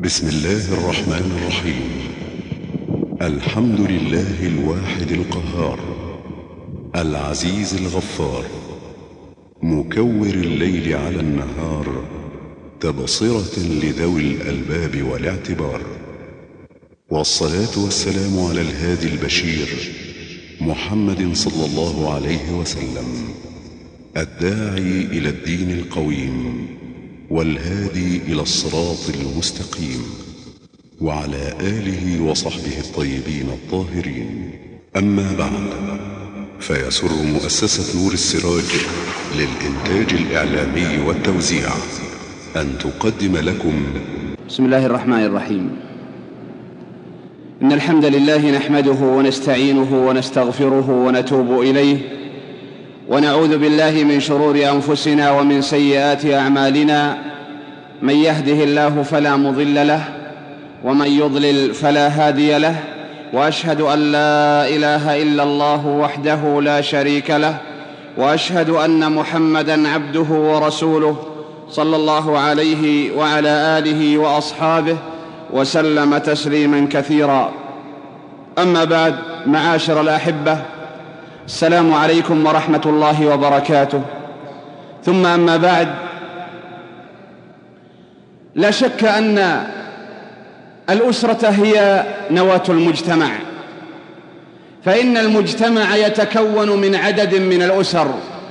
بسم الله الرحمن الرحيم. الحمد لله الواحد القهار العزيز الغفار، مكور الليل على النهار، تبصرة لذوي الألباب والاعتبار. والصلاة والسلام على الهادي البشير محمد صلى الله عليه وسلم، الداعي إلى الدين القويم والهادي إلى الصراط المستقيم، وعلى آله وصحبه الطيبين الطاهرين. أما بعد، فيسر مؤسسة نور السراج للإنتاج الإعلامي والتوزيع أن تقدم لكم بسم الله الرحمن الرحيم. إن الحمد لله نحمده ونستعينه ونستغفره ونتوب إليه، ونعوذ بالله من شرور أنفسنا ومن سيئات أعمالنا. من يهده الله فلا مضل له، ومن يضلل فلا هادي له، وأشهد أن لا إله إلا الله وحده لا شريك له، وأشهد أن محمدًا عبده ورسوله صلى الله عليه وعلى آله وأصحابه وسلم تسليمًا كثيرا. أما بعد، معاشر الأحبة، السلام عليكم ورحمة الله وبركاته. ثم أما بعد، لا شك أن الأسرة هي نواة المجتمع، فإن المجتمع يتكون من عدد من الأسر،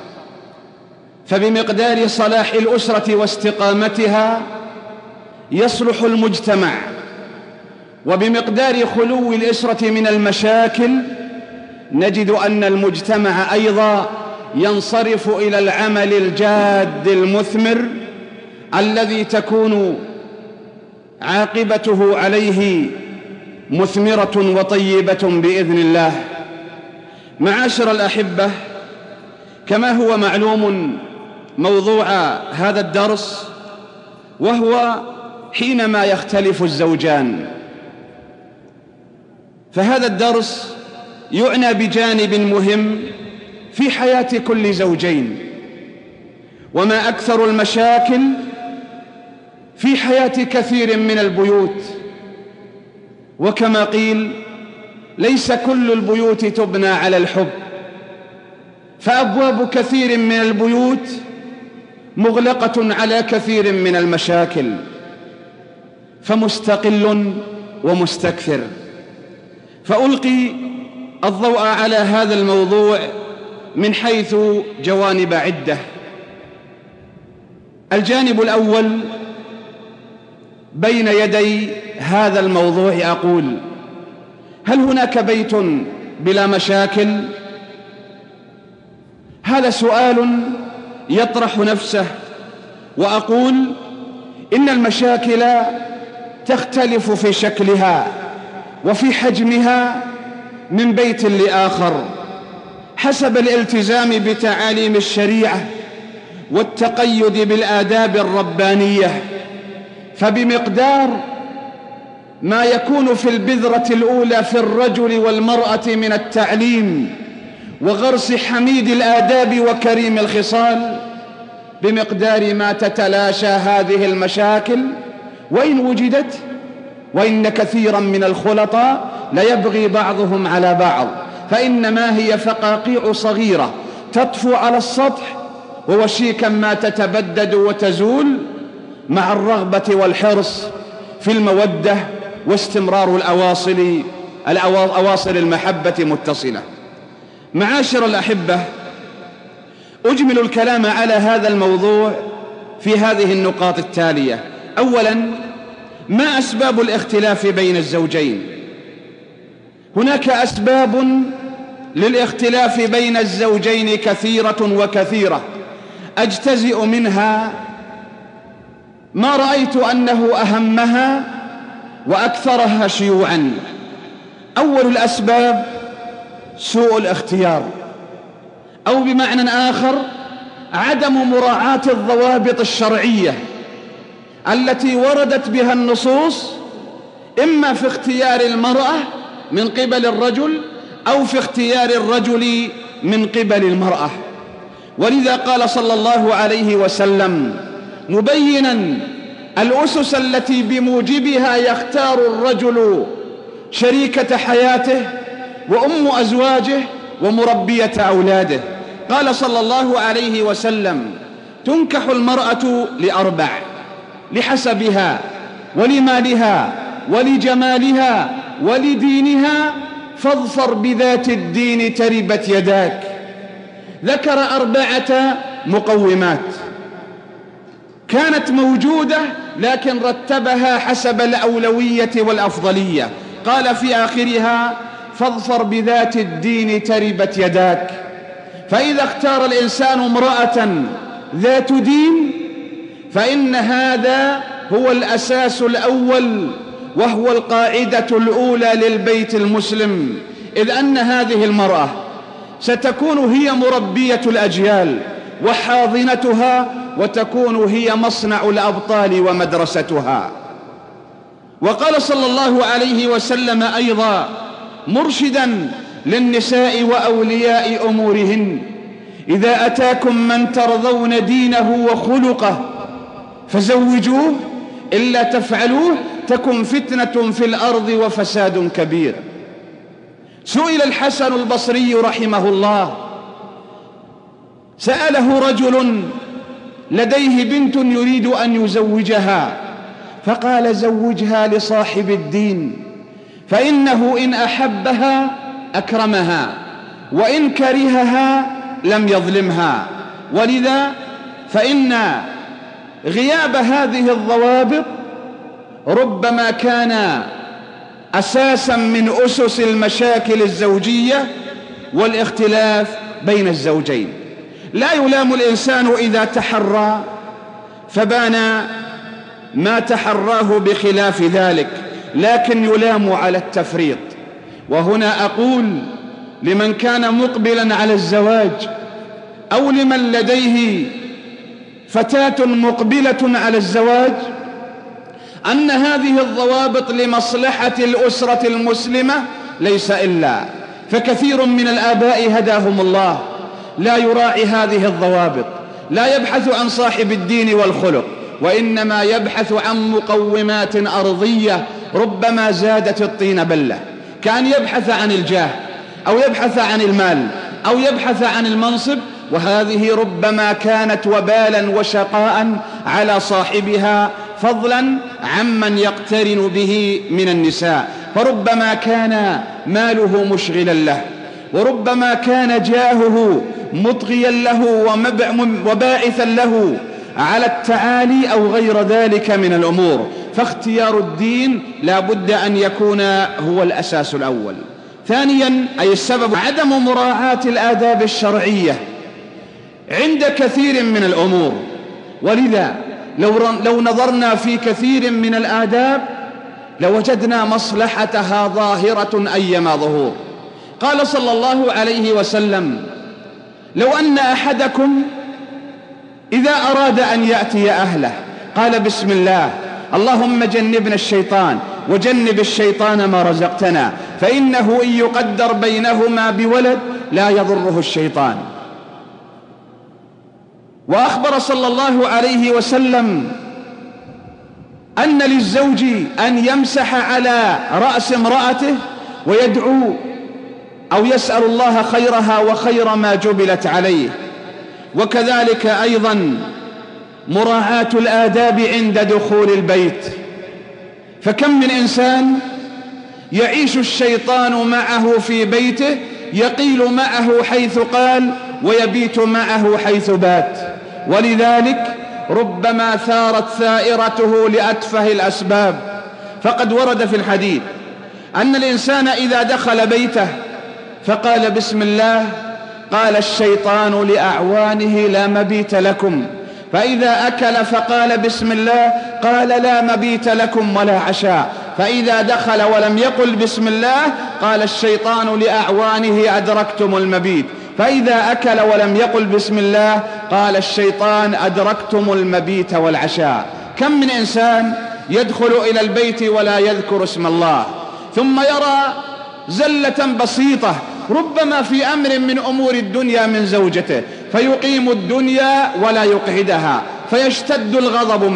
فبمقدار صلاح الأسرة واستقامتها يصلح المجتمع، وبمقدار خلو الأسرة من المشاكل نجد أن المجتمع أيضا ينصرف إلى العمل الجاد المثمر الذي تكون عاقبته عليه مثمرة وطيبة بإذن الله. معاشر الأحبة، كما هو معلوم موضوع هذا الدرس وهو حينما يختلف الزوجان، فهذا الدرس يعنى بجانب مهم في حياة كل زوجين، وما أكثر المشاكل في حياة كثير من البيوت. وكما قيل: ليس كل البيوت تبنى على الحب، فأبواب كثير من البيوت مغلقة على كثير من المشاكل، فمستقل ومستكثر. فألقي الضوء على هذا الموضوع من حيث جوانب عدة. الجانب الأول بين يدي هذا الموضوع أقول: هل هناك بيت بلا مشاكل؟ هذا سؤال يطرح نفسه، وأقول إن المشاكل تختلف في شكلها وفي حجمها من بيت لآخر حسب الالتزام بتعاليم الشريعة والتقيد بالآداب الربانية. فبمقدار ما يكون في البذرة الأولى في الرجل والمرأة من التعليم وغرس حميد الآداب وكريم الخصال، بمقدار ما تتلاشى هذه المشاكل وإن وجدت، وإن كثيرا من الخلطاء ليبغي بعضهم على بعض، فإنما هي فقاقيع صغيرة تطفو على السطح، ووشيكا ما تتبدد وتزول مع الرغبة والحرص في المودة واستمرار الأواصر المحبة متصلة. معاشر الأحبة، أجمل الكلام على هذا الموضوع في هذه النقاط التالية. أولا، ما أسباب الاختلاف بين الزوجين؟ هناك أسباب للاختلاف بين الزوجين كثيرة وكثيرة، أجتزئ منها ما رأيت أنه أهمها وأكثرها شيوعا. أول الأسباب سوء الاختيار، أو بمعنى آخر عدم مراعاة الضوابط الشرعية التي وردت بها النصوص، إما في اختيار المرأة من قبل الرجل أو في اختيار الرجل من قبل المرأة. ولذا قال صلى الله عليه وسلم مبينا الأسس التي بموجبها يختار الرجل شريكة حياته وأم أزواجه ومربية أولاده. قال صلى الله عليه وسلم: تنكح المرأة لأربع: لحسبها ولمالها ولجمالها ولدينها، فاظفر بذات الدين تربت يداك. ذكر 4 مقومات كانت موجودة لكن رتبها حسب الأولوية والأفضلية. قال في آخرها: فاظفر بذات الدين تربت يداك. فإذا اختار الإنسان امرأة ذات دين فإن هذا هو الأساس الأول وهو القاعدة الأولى للبيت المسلم، إذ أن هذه المرأة ستكون هي مربية الأجيال وحاضنتها، وتكون هي مصنع الأبطال ومدرستها. وقال صلى الله عليه وسلم أيضا مرشدا للنساء وأولياء أمورهن: إذا أتاكم من ترضون دينه وخلقه فزوجوه، إلا تفعلوه تكن فتنة في الأرض وفساد كبير. سئل الحسن البصري رحمه الله، سأله رجل لديه بنت يريد أن يزوجها، فقال: زوجها لصاحب الدين، فإنه إن أحبها أكرمها وإن كرهها لم يظلمها. ولذا فإن غياب هذه الضوابط ربما كان أساسا من أسس المشاكل الزوجية والاختلاف بين الزوجين. لا يلام الإنسان إذا تحرى فبان ما تحراه بخلاف ذلك، لكن يلام على التفريط. وهنا أقول لمن كان مقبلا على الزواج أو لمن لديه فتاة مقبلة على الزواج أن هذه الضوابط لمصلحة الأسرة المسلمة ليس إلا، فكثير من الآباء هداهم الله لا يراعي هذه الضوابط، لا يبحث عن صاحب الدين والخلق، وإنما يبحث عن مقومات أرضية ربما زادت الطين بلة، كأن يبحث عن الجاه أو يبحث عن المال أو يبحث عن المنصب، وهذه ربما كانت وبالا وشقاء على صاحبها، فضلا عمن يقترن به من النساء. فربما كان ماله مشغلا له، وربما كان جاهه مطغيا له وباعثا له على التعالي أو غير ذلك من الأمور. فاختيار الدين لا بد أن يكون هو الأساس الأول. ثانيا، أي السبب، عدم مراعاة الآداب الشرعية عند كثير من الأمور. ولذا لو نظرنا في كثير من الآداب لوجدنا مصلحتها ظاهرة أيما ظهور. قال صلى الله عليه وسلم: لو أن أحدكم إذا أراد أن يأتي أهله قال: بسم الله، اللهم جنبنا الشيطان وجنب الشيطان ما رزقتنا، فإنه إن يقدر بينهما بولد لا يضره الشيطان. وأخبر صلى الله عليه وسلم أن للزوج أن يمسح على رأس امرأته ويدعو أو يسأل الله خيرها وخير ما جبلت عليه. وكذلك أيضا مراعاة الآداب عند دخول البيت، فكم من إنسان يعيش الشيطان معه في بيته، يقيل معه حيث قال ويبيت معه حيث بات، ولذلك ربما ثارت ثائرته لأتفه الأسباب. فقد ورد في الحديث أن الإنسان إذا دخل بيته فقال بسم الله قال الشيطان لأعوانه لا مبيت لكم، فإذا أكل فقال بسم الله قال لا مبيت لكم ولا عشاء، فإذا دخل ولم يقل بسم الله قال الشيطان لأعوانه أدركتم المبيت، فإذا أكل ولم يقل بسم الله قال الشيطان أدركتم المبيت والعشاء. كم من إنسان يدخل إلى البيت ولا يذكر اسم الله، ثم يرى زلة بسيطة ربما في أمر من أمور الدنيا من زوجته، فيقيم الدنيا ولا يقعدها، فيشتد الغضب معه،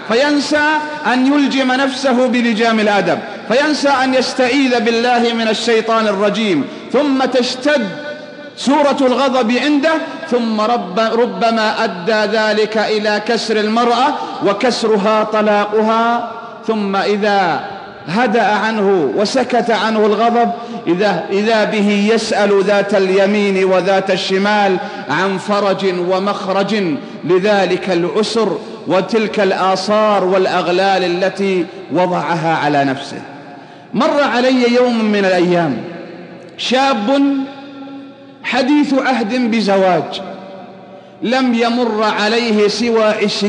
فينسى أن يلجم نفسه بلجام الأدب، فينسى أن يستعيذ بالله من الشيطان الرجيم، ثم تشتد سورة الغضب عنده، ثم ربما أدى ذلك إلى كسر المرأة وكسرها طلاقها. ثم إذا هدأ عنه وسكت عنه الغضب إذا به يسأل ذات اليمين وذات الشمال عن فرج ومخرج لذلك العسر وتلك الآثار والأغلال التي وضعها على نفسه. مر علي يوم من الأيام شاب حديث عهد بزواج، لم يمر عليه سوى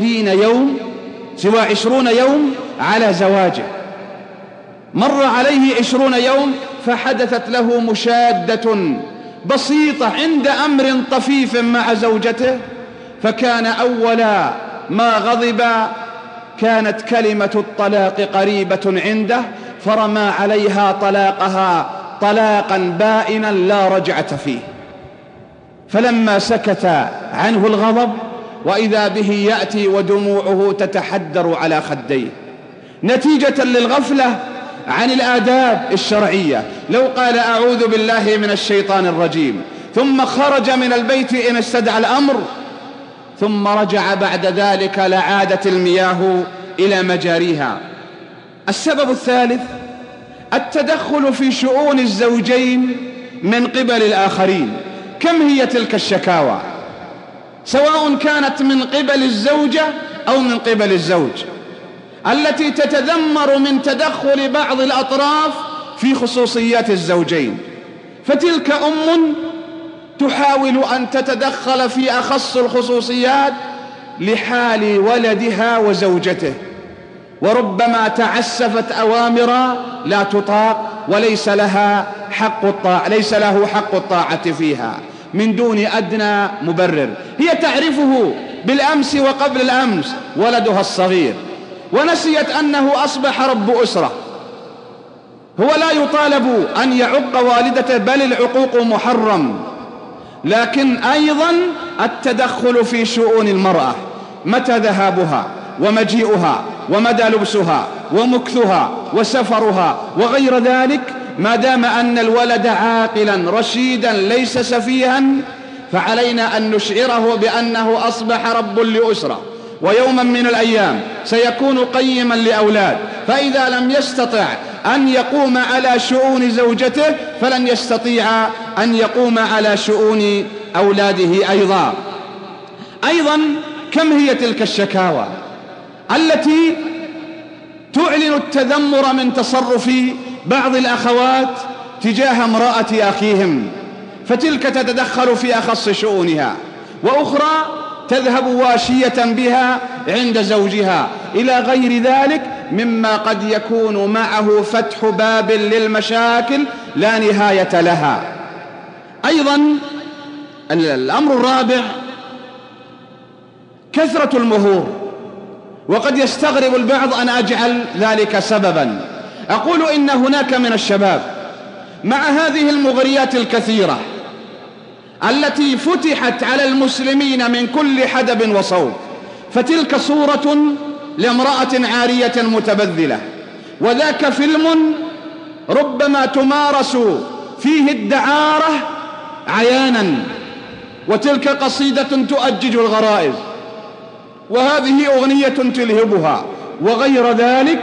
20 يوم على زواجه. مر عليه 20 يوم فحدثت له مشادة بسيطة عند أمر طفيف مع زوجته، فكان أول ما غضب كانت كلمة الطلاق قريبة عنده، فرمى عليها طلاقها طلاقا بائنا لا رجعة فيه. فلما سكت عنه الغضب وإذا به يأتي ودموعه تتحدر على خديه نتيجة للغفلة عن الآداب الشرعية. لو قال أعوذ بالله من الشيطان الرجيم ثم خرج من البيت إن استدعى الأمر ثم رجع بعد ذلك لعادت المياه إلى مجاريها. السبب الثالث التدخل في شؤون الزوجين من قبل الآخرين. كم هي تلك الشكاوى سواء كانت من قبل الزوجة أو من قبل الزوج التي تتذمر من تدخل بعض الأطراف في خصوصيات الزوجين، فتلك أم تحاول أن تتدخل في أخص الخصوصيات لحال ولدها وزوجته، وربما تعسفت أوامر لا تطاق وليس له حق الطاعة فيها من دون أدنى مبرر. هي تعرفه بالأمس وقبل الأمس ولدها الصغير، ونسيت أنه أصبح رب أسرة. هو لا يطالب أن يعق والدته بل العقوق محرم، لكن أيضا التدخل في شؤون المرأة، متى ذهابها ومجيئها ومدى لبسها ومكثها وسفرها وغير ذلك، ما دام أن الولد عاقلا رشيدا ليس سفيها فعلينا أن نشعره بأنه أصبح رب لأسرة، ويوما من الأيام سيكون قيما لأولاد، فإذا لم يستطع أن يقوم على شؤون زوجته فلن يستطيع أن يقوم على شؤون أولاده أيضا كم هي تلك الشكاوى التي تعلن التذمر من تصرف بعض الأخوات تجاه امرأة أخيهم، فتلك تتدخل في أخص شؤونها، وأخرى تذهب واشية بها عند زوجها، إلى غير ذلك مما قد يكون معه فتح باب للمشاكل لا نهاية لها. أيضا الأمر الرابع كثرة المهور، وقد يستغرب البعض أن أجعل ذلك سببا. أقول إن هناك من الشباب مع هذه المغريات الكثيرة التي فتحت على المسلمين من كل حدب وصوب، فتلك صورة لامرأة عارية متبذلة، وذاك فيلم ربما تمارس فيه الدعارة عيانا، وتلك قصيدة تؤجج الغرائز، وهذه أغنية تلهبها وغير ذلك.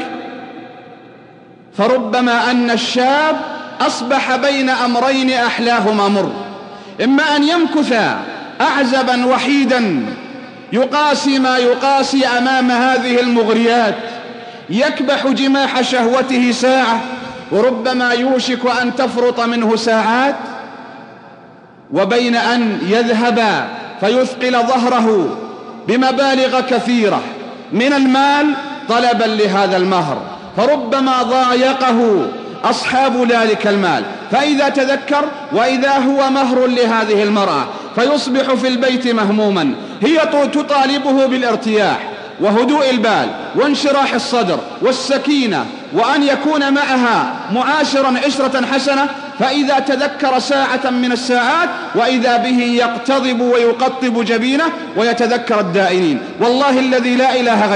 فربما أن الشاب أصبح بين أمرين أحلاهما مر، إما أن يمكث أعزبا وحيدا يقاسي ما يقاسي أمام هذه المغريات، يكبح جماح شهوته ساعة وربما يوشك أن تفرط منه ساعات، وبين أن يذهب فيثقل ظهره بمبالغ كثيرة من المال طلبا لهذا المهر، فربما ضايقه أصحاب ذلك المال، فإذا تذكر وإذا هو مهر لهذه المرأة فيصبح في البيت مهموما. هي تطالبه بالارتياح وهدوء البال وانشراح الصدر والسكينة وأن يكون معها معاشرا عشرة حسنة، فإذا تذكر ساعة من الساعات وإذا به يقتضب ويقطب جبينه ويتذكر الدائنين. والله الذي لا إله غيره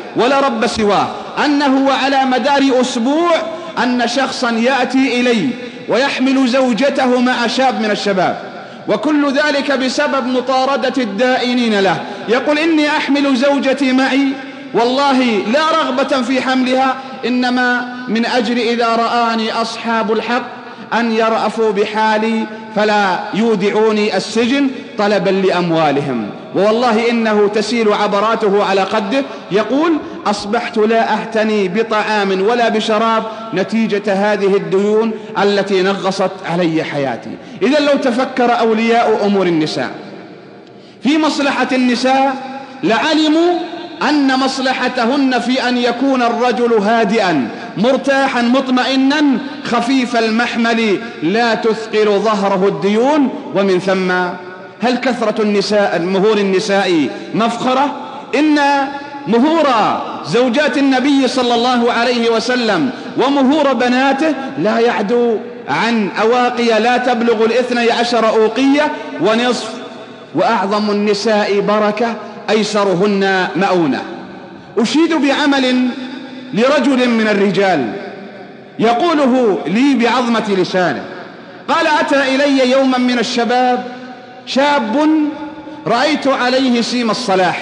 ولا رب سواه، أنه وعلى مدار أسبوع أن شخصا يأتي إليه ويحمل زوجته مع شاب من الشباب، وكل ذلك بسبب مطاردة الدائنين له. يقول إني أحمل زوجتي معي والله لا رغبة في حملها، إنما من أجل إذا رآني أصحاب الحق أن يرأفوا بحالي فلا يودعوني السجن طلبا لأموالهم. والله إنه تسيل عبراته على قده. يقول أصبحت لا أعتني بطعام ولا بشراب نتيجة هذه الديون التي نغصت علي حياتي. إذن لو تفكر أولياء أمور النساء في مصلحة النساء لعلموا أن مصلحتهن في أن يكون الرجل هادئا مرتاحا مطمئنا خفيف المحمل لا تثقل ظهره الديون. ومن ثم هل كثرة مهور النساء مفخرة؟ إن مهور زوجات النبي صلى الله عليه وسلم ومهور بناته لا يعدو عن أواقي لا تبلغ 12 أوقية ونصف، وأعظم النساء بركة أيسرهن مؤونة. أشيد بعمل لرجل من الرجال يقوله لي بعظمة لسانه. قال أتى إلي يوما من الشباب شاب رأيت عليه سيم الصلاح،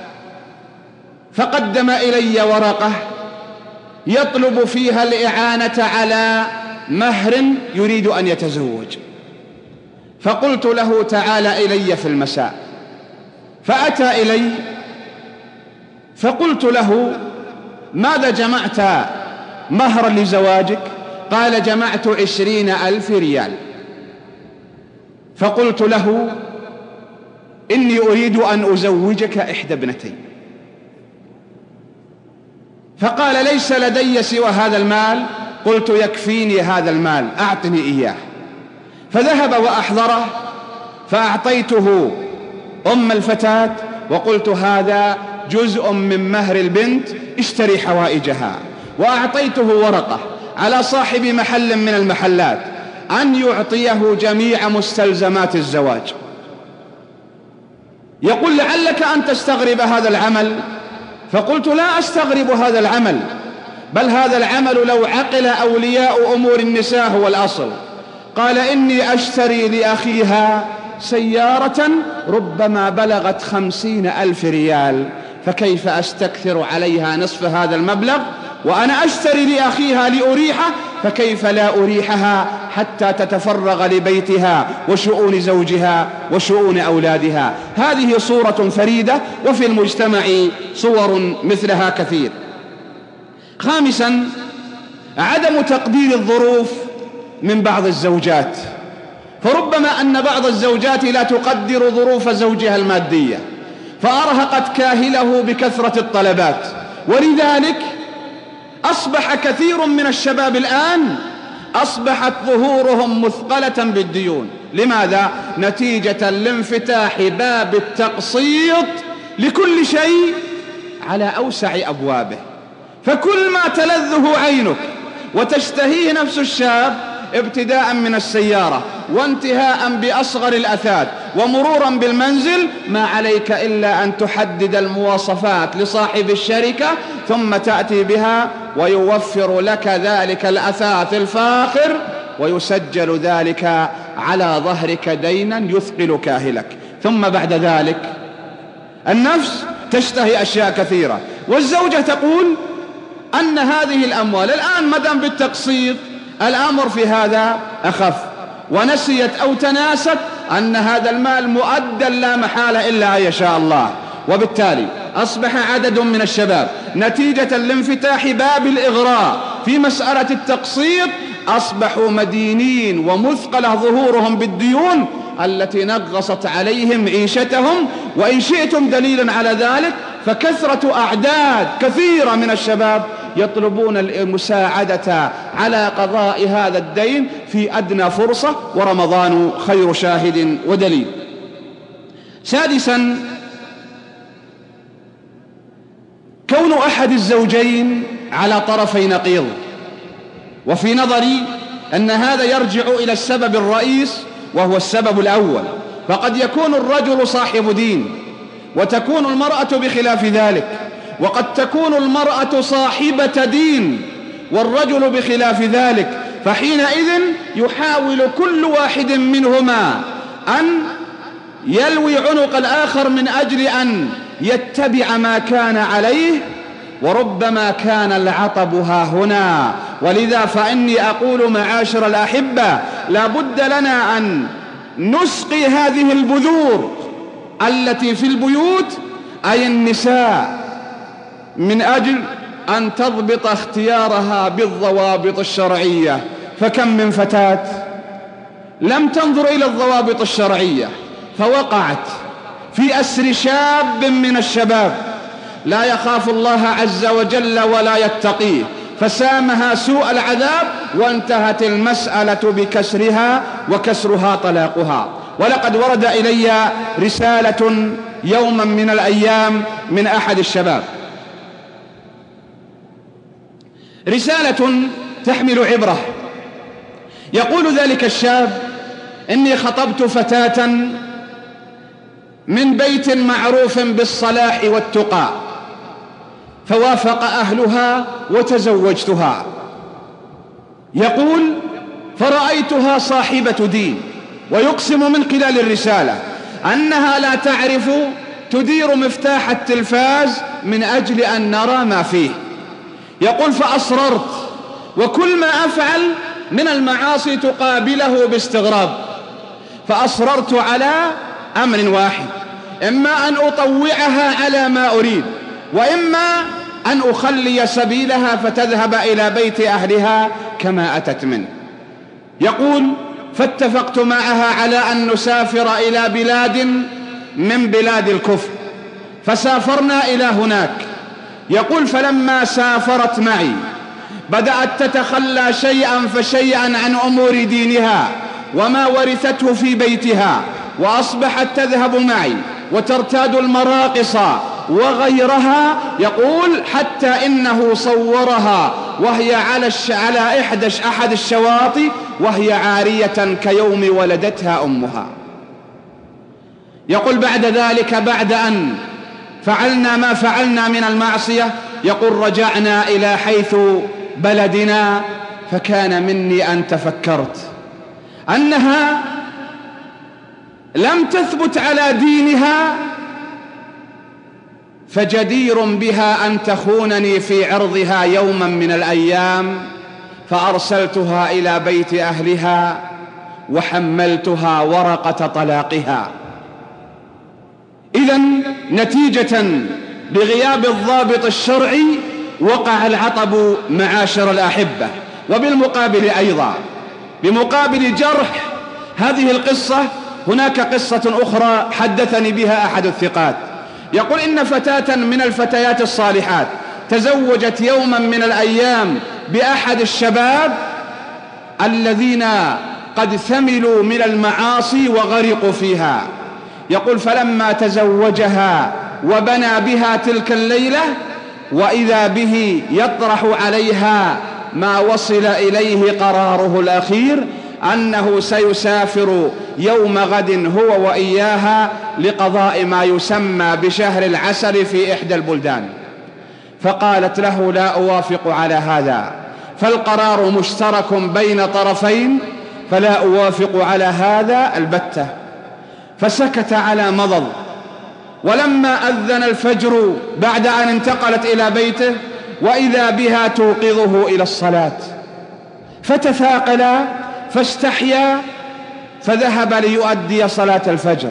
فقدم إلي ورقة يطلب فيها الإعانة على مهر يريد أن يتزوج، فقلت له تعال إلي في المساء، فأتى إلي فقلت له ماذا جمعت مهرا لزواجك؟ قال جمعت 20,000 ريال. فقلت له إني أريد أن أزوجك إحدى ابنتي. فقال ليس لدي سوى هذا المال. قلت يكفيني هذا المال، أعطني إياه. فذهب وأحضره، فأعطيته أم الفتاة وقلت هذا جزء من مهر البنت، اشتري حوائجها. وأعطيته ورقة على صاحب محل من المحلات أن يعطيه جميع مستلزمات الزواج. يقول لعلك أن تستغرب هذا العمل. فقلت لا أستغرب هذا العمل، بل هذا العمل لو عقل أولياء أمور النساء هو الأصل. قال إني أشتري لأخيها سيارة ربما بلغت 50,000 ريال، فكيف أستكثر عليها نصف هذا المبلغ؟ وأنا أشتري لأخيها لأريحه، فكيف لا أريحها حتى تتفرغ لبيتها وشؤون زوجها وشؤون أولادها؟ هذه صورة فريدة، وفي المجتمع صور مثلها كثير. خامسا عدم تقدير الظروف من بعض الزوجات، فربما أن بعض الزوجات لا تقدر ظروف زوجها المادية فأرهقت كاهله بكثرة الطلبات، ولذلك أصبح كثير من الشباب الآن أصبحت ظهورهم مثقلة بالديون. لماذا؟ نتيجة لانفتاح باب التقسيط لكل شيء على أوسع أبوابه، فكل ما تلذه عينك وتشتهيه نفس الشاب، ابتداء من السيارة وانتهاء بأصغر الأثاث ومرورا بالمنزل، ما عليك إلا أن تحدد المواصفات لصاحب الشركة ثم تأتي بها ويوفر لك ذلك الأثاث الفاخر، ويسجل ذلك على ظهرك دينا يثقل كاهلك. ثم بعد ذلك النفس تشتهي أشياء كثيرة، والزوجة تقول أن هذه الأموال الآن مدام بالتقسيط الأمر في هذا أخف، ونسيت أو تناست أن هذا المال مؤدى لا محالة إلا أن يشاء الله. وبالتالي أصبح عدد من الشباب نتيجة لانفتاح باب الإغراء في مسألة التقسيط أصبحوا مدينين ومثقلة ظهورهم بالديون التي نغصت عليهم عيشتهم. وإن شئتم دليلا على ذلك فكثرة أعداد كثيرة من الشباب يطلبون المساعدة على قضاء هذا الدين في أدنى فرصة، ورمضان خير شاهد ودليل. سادسا كون أحد الزوجين على طرفي نقيض، وفي نظري أن هذا يرجع إلى السبب الرئيس وهو السبب الأول. فقد يكون الرجل صاحب دين وتكون المرأة بخلاف ذلك، وقد تكون المرأة صاحبة دين والرجل بخلاف ذلك، فحينئذ يحاول كل واحد منهما أن يلوي عنق الآخر من أجل أن يتبع ما كان عليه، وربما كان العطب ها هنا. ولذا فإني أقول معاشر الأحبة، لا بد لنا أن نسقي هذه البذور التي في البيوت، أي النساء، من أجل أن تضبط اختيارها بالضوابط الشرعية. فكم من فتاة لم تنظر إلى الضوابط الشرعية فوقعت في أسر شاب من الشباب لا يخاف الله عز وجل ولا يتقيه، فسامها سوء العذاب وانتهت المسألة بكسرها، وكسرها طلاقها. ولقد ورد إلي رسالة يوما من الأيام من أحد الشباب، رسالة تحمل عبرة. يقول ذلك الشاب: إني خطبت فتاة من بيت معروف بالصلاح والتقى، فوافق أهلها وتزوجتها. يقول: فرأيتها صاحبة دين، ويقسم من خلال الرسالة أنها لا تعرف تدير مفتاح التلفاز من أجل أن نرى ما فيه. يقول: فأصررت، وكل ما أفعل من المعاصي تقابله باستغراب، فأصررت على أمر واحد: إما أن أطوعها على ما أريد، وإما أن أخلي سبيلها فتذهب إلى بيت أهلها كما أتت منه. يقول: فاتفقت معها على أن نسافر إلى بلاد من بلاد الكفر، فسافرنا إلى هناك. يقول: فلما سافرت معي بدأت تتخلى شيئا فشيئا عن أمور دينها وما ورثته في بيتها، وأصبحت تذهب معي وترتاد المراقص وغيرها. يقول: حتى إنه صورها وهي على أحد الشواطئ وهي عارية كيوم ولدتها أمها. يقول: بعد ذلك، بعد أن فعلنا ما فعلنا من المعصية، يقول: رجعنا إلى حيث بلدنا، فكان مني أن تفكرت أنها لم تثبت على دينها، فجدير بها أن تخونني في عرضها يوما من الأيام، فأرسلتها إلى بيت أهلها وحملتها ورقة طلاقها. إذن نتيجة لغياب الضابط الشرعي وقع العطب معاشر الأحبة. وبالمقابل أيضا، بمقابل جرح هذه القصة، هناك قصة أخرى حدثني بها أحد الثقات. يقول: إن فتاة من الفتيات الصالحات تزوجت يوما من الأيام بأحد الشباب الذين قد ثملوا من المعاصي وغرقوا فيها. يقول: فلما تزوجها وبنى بها تلك الليلة، وإذا به يطرح عليها ما وصل إليه قراره الأخير، أنه سيسافر يوم غد هو وإياها لقضاء ما يسمى بشهر العسل في إحدى البلدان. فقالت له: لا أوافق على هذا، فالقرار مشترك بين طرفين، فلا أوافق على هذا البتة. فسكت على مضض. ولما أذن الفجر بعد أن انتقلت إلى بيته، وإذا بها توقظه إلى الصلاة، فتثاقلا فاستحيا فذهب ليؤدي صلاة الفجر.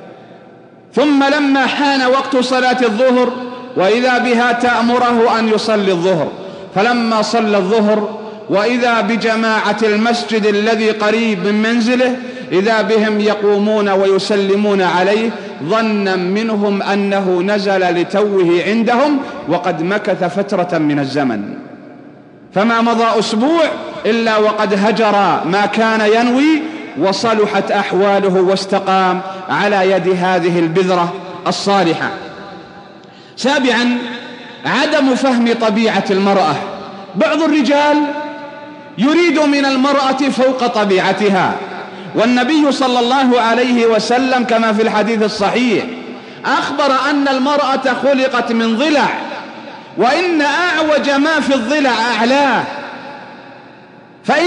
ثم لما حان وقت صلاة الظهر، وإذا بها تأمره أن يصلي الظهر. فلما صلى الظهر وإذا بجماعة المسجد الذي قريب من منزله، إذا بهم يقومون ويسلمون عليه، ظنا منهم أنه نزل لتوه عندهم، وقد مكث فترة من الزمن. فما مضى أسبوع إلا وقد هجر ما كان ينوي، وصلحت أحواله واستقام على يد هذه البذرة الصالحة. سابعا، عدم فهم طبيعة المرأة. بعض الرجال يريد من المرأة فوق طبيعتها، والنبي صلى الله عليه وسلم كما في الحديث الصحيح أخبر أن المرأة خلقت من ضلع، وإن أعوج ما في الضلع أعلاه، فإن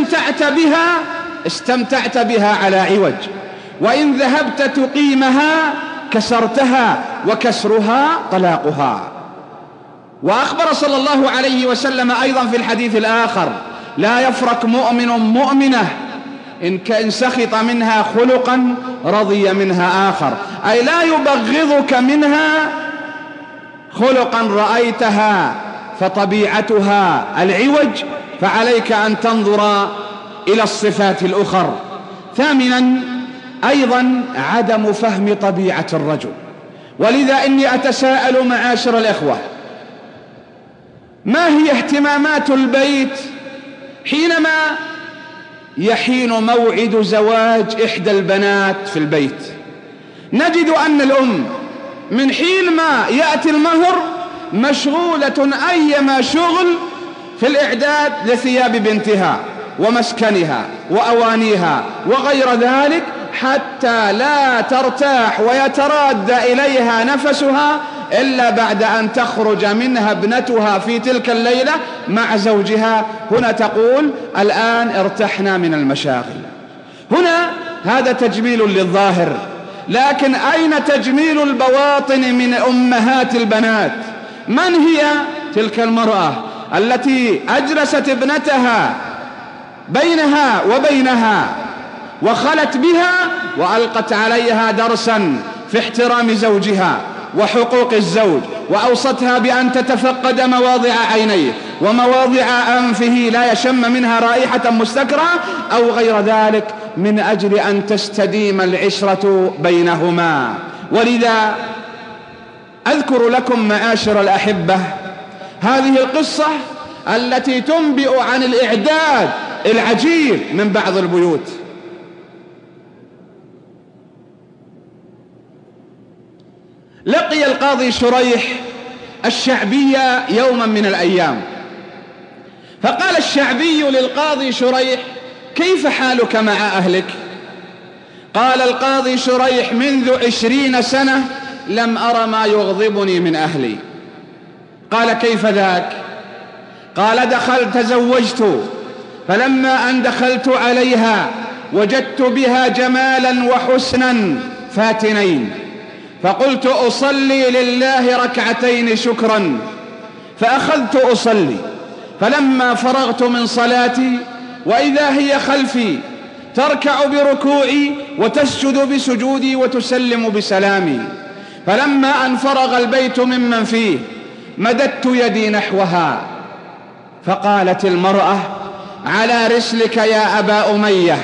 استمتعت بها على عوج، وإن ذهبت تقيمها كسرتها، وكسرها طلاقها. وأخبر صلى الله عليه وسلم أيضا في الحديث الآخر: لا يفرق مؤمن مؤمنة إن سخط منها خلقا رضي منها آخر، أي لا يبغضك منها خلقا رأيتها فطبيعتها العوج، فعليك أن تنظر إلى الصفات الأخر. ثامنا أيضا عدم فهم طبيعة الرجل. ولذا إني أتساءل معاشر الإخوة: ما هي اهتمامات البيت حينما يحين موعد زواج إحدى البنات في البيت؟ نجد أن الأم من حين ما يأتي المهر مشغولة أيما شغل في الإعداد لثياب بنتها ومسكنها وأوانيها وغير ذلك، حتى لا ترتاح ويتراد إليها نفسها إلا بعد أن تخرج منها ابنتها في تلك الليلة مع زوجها. هنا تقول: الآن ارتحنا من المشاغل. هنا هذا تجميل للظاهر، لكن أين تجميل البواطن من أمهات البنات؟ من هي تلك المرأة التي أجلست ابنتها بينها وبينها وخلت بها وألقت عليها درسا في احترام زوجها وحقوق الزوج، وأوصتها بأن تتفقد مواضع عينيه ومواضع أنفه لا يشم منها رائحة مستكرة أو غير ذلك، من أجل أن تستديم العشرة بينهما. ولذا أذكر لكم معاشر الأحبة هذه القصة التي تنبئ عن الإعداد العجيب من بعض البيوت. لقي القاضي شريح الشعبي يوما من الأيام، فقال الشعبي للقاضي شريح: كيف حالك مع أهلك؟ قال القاضي شريح: منذ 20 سنة لم أر ما يغضبني من أهلي. قال: كيف ذاك؟ قال: تزوجت، فلما أن دخلت عليها وجدت بها جمالا وحسنا فاتنين، فقلت أصلي لله ركعتين شكرا، فأخذت أصلي، فلما فرغت من صلاتي وإذا هي خلفي تركع بركوعي وتسجد بسجودي وتسلم بسلامي، فلما أن فرغ البيت ممن فيه مددت يدي نحوها، فقالت المرأة: على رسلك يا أبا أمية.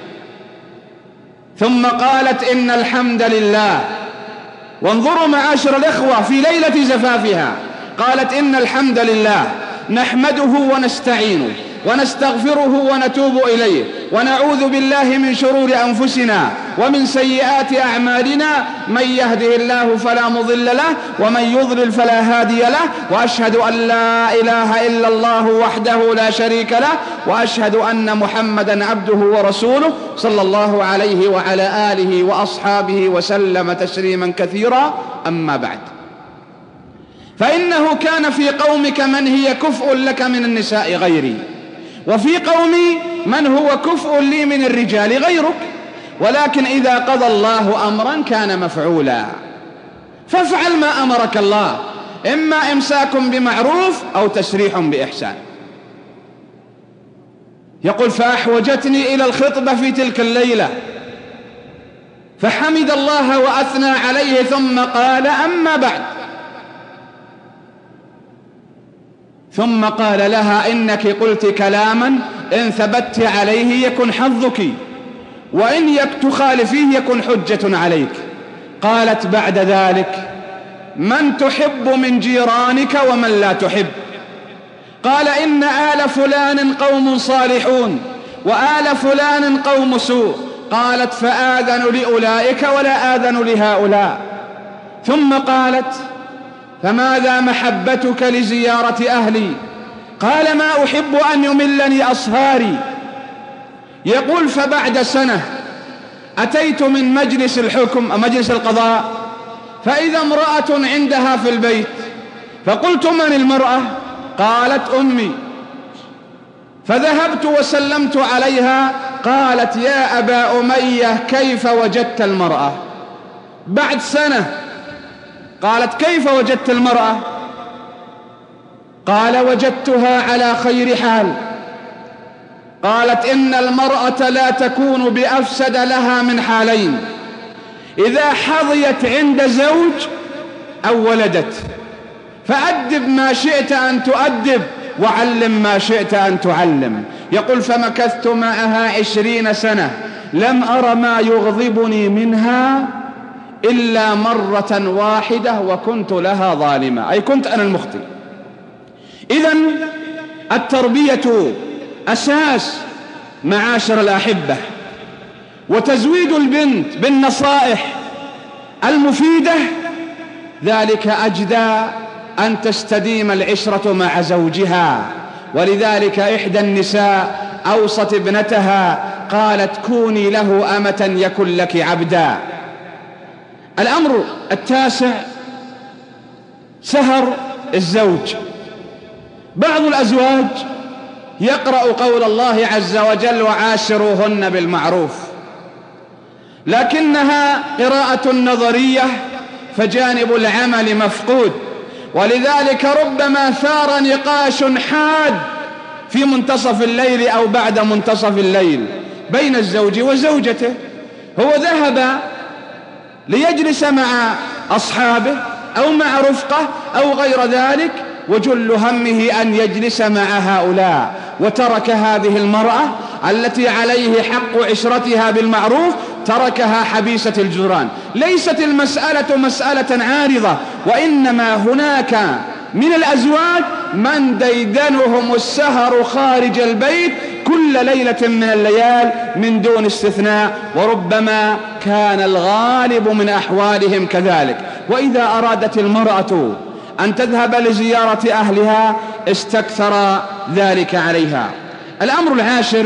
ثم قالت: إن الحمد لله. وانظروا معاشر الإخوة في ليلة زفافها، قالت: إن الحمد لله نحمده ونستعينه ونستغفره ونتوب إليه ونعوذ بالله من شرور أنفسنا ومن سيئات أعمالنا، من يهده الله فلا مضل له ومن يضلل فلا هادي له، وأشهد أن لا إله إلا الله وحده لا شريك له، وأشهد أن محمدا عبده ورسوله صلى الله عليه وعلى آله وأصحابه وسلم تسليما كثيرا. أما بعد، فإنه كان في قومك من هي كفء لك من النساء غيري، وفي قومي من هو كفء لي من الرجال غيرك، ولكن إذا قضى الله أمرا كان مفعولا، فافعل ما أمرك الله، إما إمساك بمعروف أو تسريح بإحسان. يقول: فأحوجتني إلى الخطبة في تلك الليلة، فحمد الله وأثنى عليه، ثم قال: أما بعد. ثم قال لها: إنك قلت كلاما إن ثبت عليه يكن حظك، وإن تخالفيه يكن حجة عليك. قالت بعد ذلك: من تحب من جيرانك ومن لا تحب؟ قال: إن آل فلان قوم صالحون وآل فلان قوم سوء. قالت: فآذن لأولئك ولا آذن لهؤلاء. ثم قالت: فماذا محبتك لزيارة أهلي؟ قال: ما أحب أن يملني أصهاري. يقول: فبعد سنة أتيت من مجلس الحكم أو مجلس القضاء، فإذا امرأة عندها في البيت فقلت: من المرأة؟ قالت: أمي. فذهبت وسلمت عليها، قالت: يا أبا أمية كيف وجدت المرأة؟ بعد سنة قالت: كيف وجدت المرأة؟ قال: وجدتها على خير حال. قالت: إن المرأة لا تكون بأفسد لها من حالين: إذا حظيت عند زوج أو ولدت، فأدب ما شئت أن تؤدب وعلم ما شئت أن تعلم. يقول: فمكثت معها 20 سنة لم أر ما يغضبني منها إلا مرة واحدة وكنت لها ظالمة، أي كنت أنا المخطئ. إذن التربية أساس معاشر الأحبة، وتزويد البنت بالنصائح المفيدة ذلك أجدى أن تستديم العشرة مع زوجها. ولذلك إحدى النساء أوصت ابنتها قالت: كوني له أمة يكن لك عبدا. الأمر التاسع: سهر الزوج. بعض الأزواج يقرأ قول الله عز وجل: وعاشروهن بالمعروف، لكنها قراءة نظرية فجانب العمل مفقود، ولذلك ربما ثار نقاش حاد في منتصف الليل أو بعد منتصف الليل بين الزوج وزوجته. هو ذهب ليجلس مع أصحابه أو مع رفقه أو غير ذلك، وجل همه أن يجلس مع هؤلاء، وترك هذه المرأة التي عليه حق عشرتها بالمعروف، تركها حبيسة الجيران. ليست المسألة مسألة عارضة، وإنما هناك من الأزواج من ديدنهم السهر خارج البيت كل ليلة من الليال من دون استثناء، وربما كان الغالب من أحوالهم كذلك. وإذا أرادت المرأة أن تذهب لزيارة أهلها استكثر ذلك عليها. الأمر العاشر: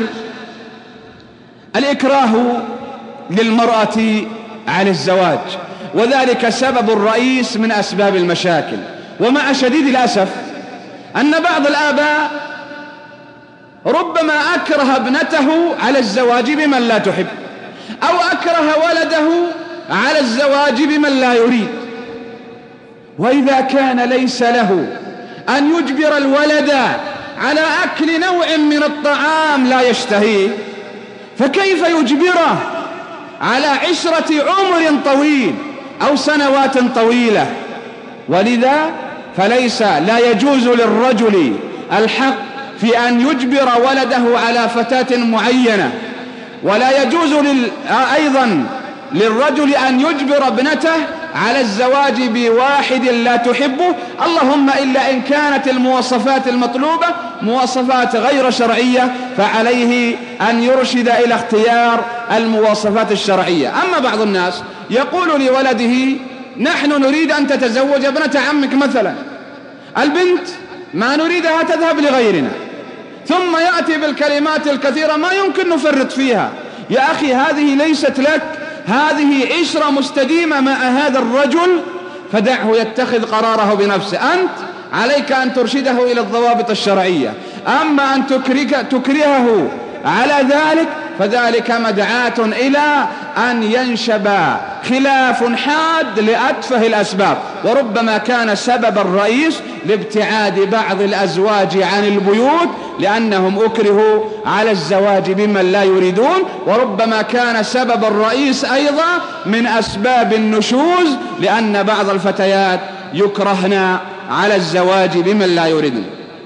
الإكراه للمرأة على الزواج، وذلك سبب الرئيس من أسباب المشاكل. ومع شديد الأسف أن بعض الآباء ربما أكره ابنته على الزواج بمن لا تحب، أو أكره ولده على الزواج بمن لا يريد. وإذا كان ليس له أن يجبر الولد على أكل نوع من الطعام لا يشتهيه، فكيف يجبره على عشرة عمر طويل أو سنوات طويلة؟ ولذا لا يجوز للرجل الحق في أن يجبر ولده على فتاة معينة، ولا يجوز أيضا للرجل أن يجبر ابنته على الزواج بواحد لا تحبه، اللهم إلا إن كانت المواصفات المطلوبة مواصفات غير شرعية، فعليه أن يرشد إلى اختيار المواصفات الشرعية. أما بعض الناس يقول لولده: نحن نريد أن تتزوج ابنة عمك مثلا، البنت ما نريدها تذهب لغيرنا، ثم يأتي بالكلمات الكثيرة ما يمكن نفرط فيها. يا أخي هذه ليست لك، هذه عشرة مستديمة مع هذا الرجل، فدعه يتخذ قراره بنفسه. أنت عليك أن ترشده إلى الضوابط الشرعية، أما أن تكرهه على ذلك فذلك مدعاة إلى أن ينشب خلاف حاد لأتفه الأسباب. وربما كان سبب الرئيس لابتعاد بعض الأزواج عن البيوت لأنهم أكرهوا على الزواج بمن لا يريدون، وربما كان سبب الرئيس أيضا من أسباب النشوز لأن بعض الفتيات يكرهن على الزواج بمن لا يريدون.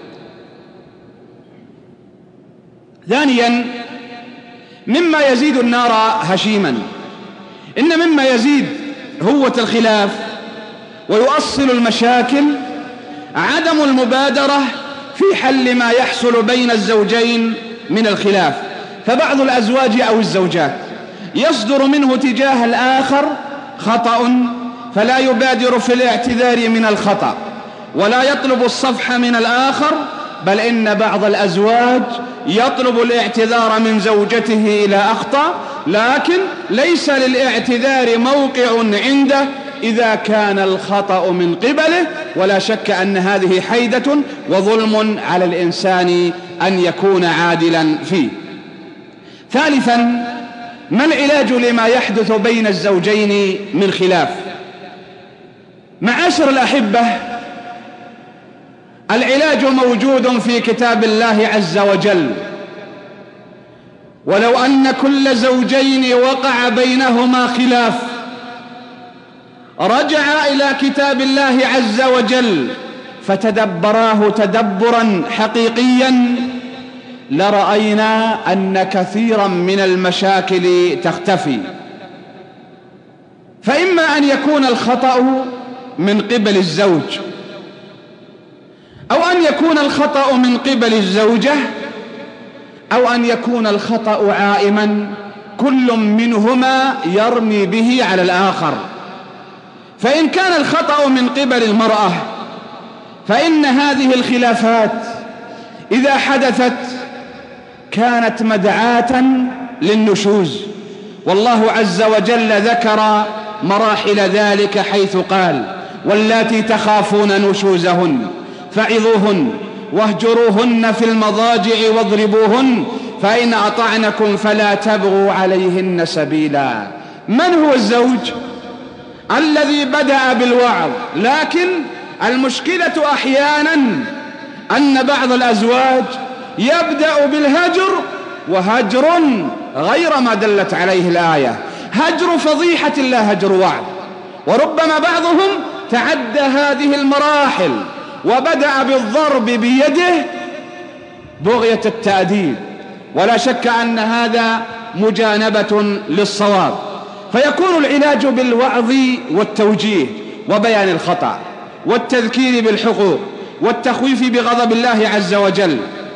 ثانيا مما يزيد النار هشيما، إن مما يزيد هوة الخلاف ويؤصل المشاكل عدم المبادرة في حل ما يحصل بين الزوجين من الخلاف. فبعض الأزواج أو الزوجات يصدر منه تجاه الآخر خطأ فلا يبادر في الاعتذار من الخطأ ولا يطلب الصفح من الآخر، بل إن بعض الأزواج يطلب الاعتذار من زوجته إلى أخطأ، لكن ليس للاعتذار موقع عنده إذا كان الخطأ من قبله، ولا شك أن هذه حيدة وظلم على الإنسان أن يكون عادلا فيه. ثالثا، ما العلاج لما يحدث بين الزوجين من خلاف؟ معاشر الأحبة، العلاج موجود في كتاب الله عز وجل، ولو أن كل زوجين وقع بينهما خلاف رجع إلى كتاب الله عز وجل فتدبراه تدبرا حقيقيا لرأينا أن كثيرا من المشاكل تختفي. فإما أن يكون الخطأ من قبل الزوج، أو أن يكون الخطأ من قبل الزوجة، أو أن يكون الخطأ عائما كل منهما يرمي به على الآخر. فإن كان الخطأ من قبل المرأة فإن هذه الخلافات إذا حدثت كانت مدعاة للنشوز، والله عز وجل ذكر مراحل ذلك حيث قال: واللاتي تخافون نشوزهن فعظوهن واهجروهن في المضاجع واضربوهن فإن أطعنكم فلا تبغوا عليهن سبيلا. من هو الزوج؟ الذي بدأ بالوعظ، لكن المشكلة أحيانا أن بعض الأزواج يبدأ بالهجر، وهجر غير ما دلت عليه الآية، هجر فضيحة لا هجر وعظ. وربما بعضهم تعدى هذه المراحل وبدأ بالضرب بيده بغية التأديب، ولا شك أن هذا مجانبة للصواب. فيكون العلاج بالوعظ والتوجيه وبيان الخطأ والتذكير بالحقوق والتخويف بغضب الله عز وجل،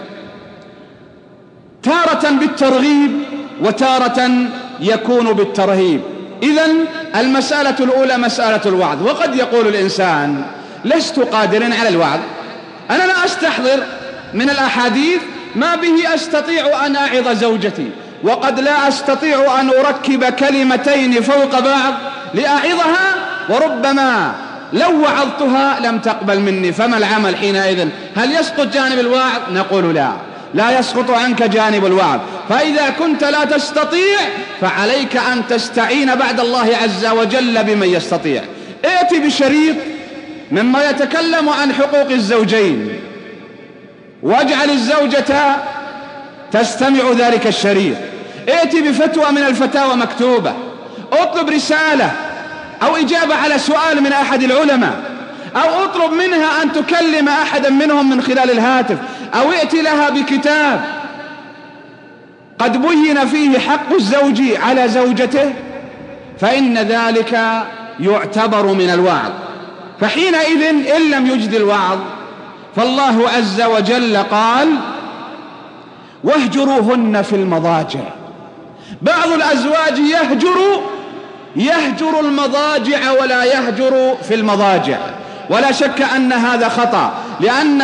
تارة بالترغيب وتارة يكون بالترهيب. إذن المسألة الأولى مسألة الوعظ. وقد يقول الإنسان: لست قادرا على الوعظ، أنا لا أستحضر من الأحاديث ما به أستطيع أن أعظ زوجتي، وقد لا أستطيع أن أركب كلمتين فوق بعض لأعظها، وربما لو وعظتها لم تقبل مني. فما العمل حينئذ؟ هل يسقط جانب الوعظ؟ نقول لا يسقط عنك جانب الوعظ. فإذا كنت لا تستطيع فعليك أن تستعين بعد الله عز وجل بمن يستطيع. ائت بشريط مما يتكلم عن حقوق الزوجين، واجعل الزوجة تستمع ذلك الشريط. ائت بفتوى من الفتاوى مكتوبة، اطلب رسالة أو إجابة على سؤال من أحد العلماء، أو اطلب منها أن تكلم أحدا منهم من خلال الهاتف، أو ائت لها بكتاب قد بين فيه حق الزوج على زوجته، فإن ذلك يعتبر من الوعظ. فحينئذ إن لم يجد الوعظ فالله عز وجل قال: واهجروهن في المضاجع. بعض الأزواج يهجر المضاجع ولا يهجر في المضاجع، ولا شك أن هذا خطأ، لأن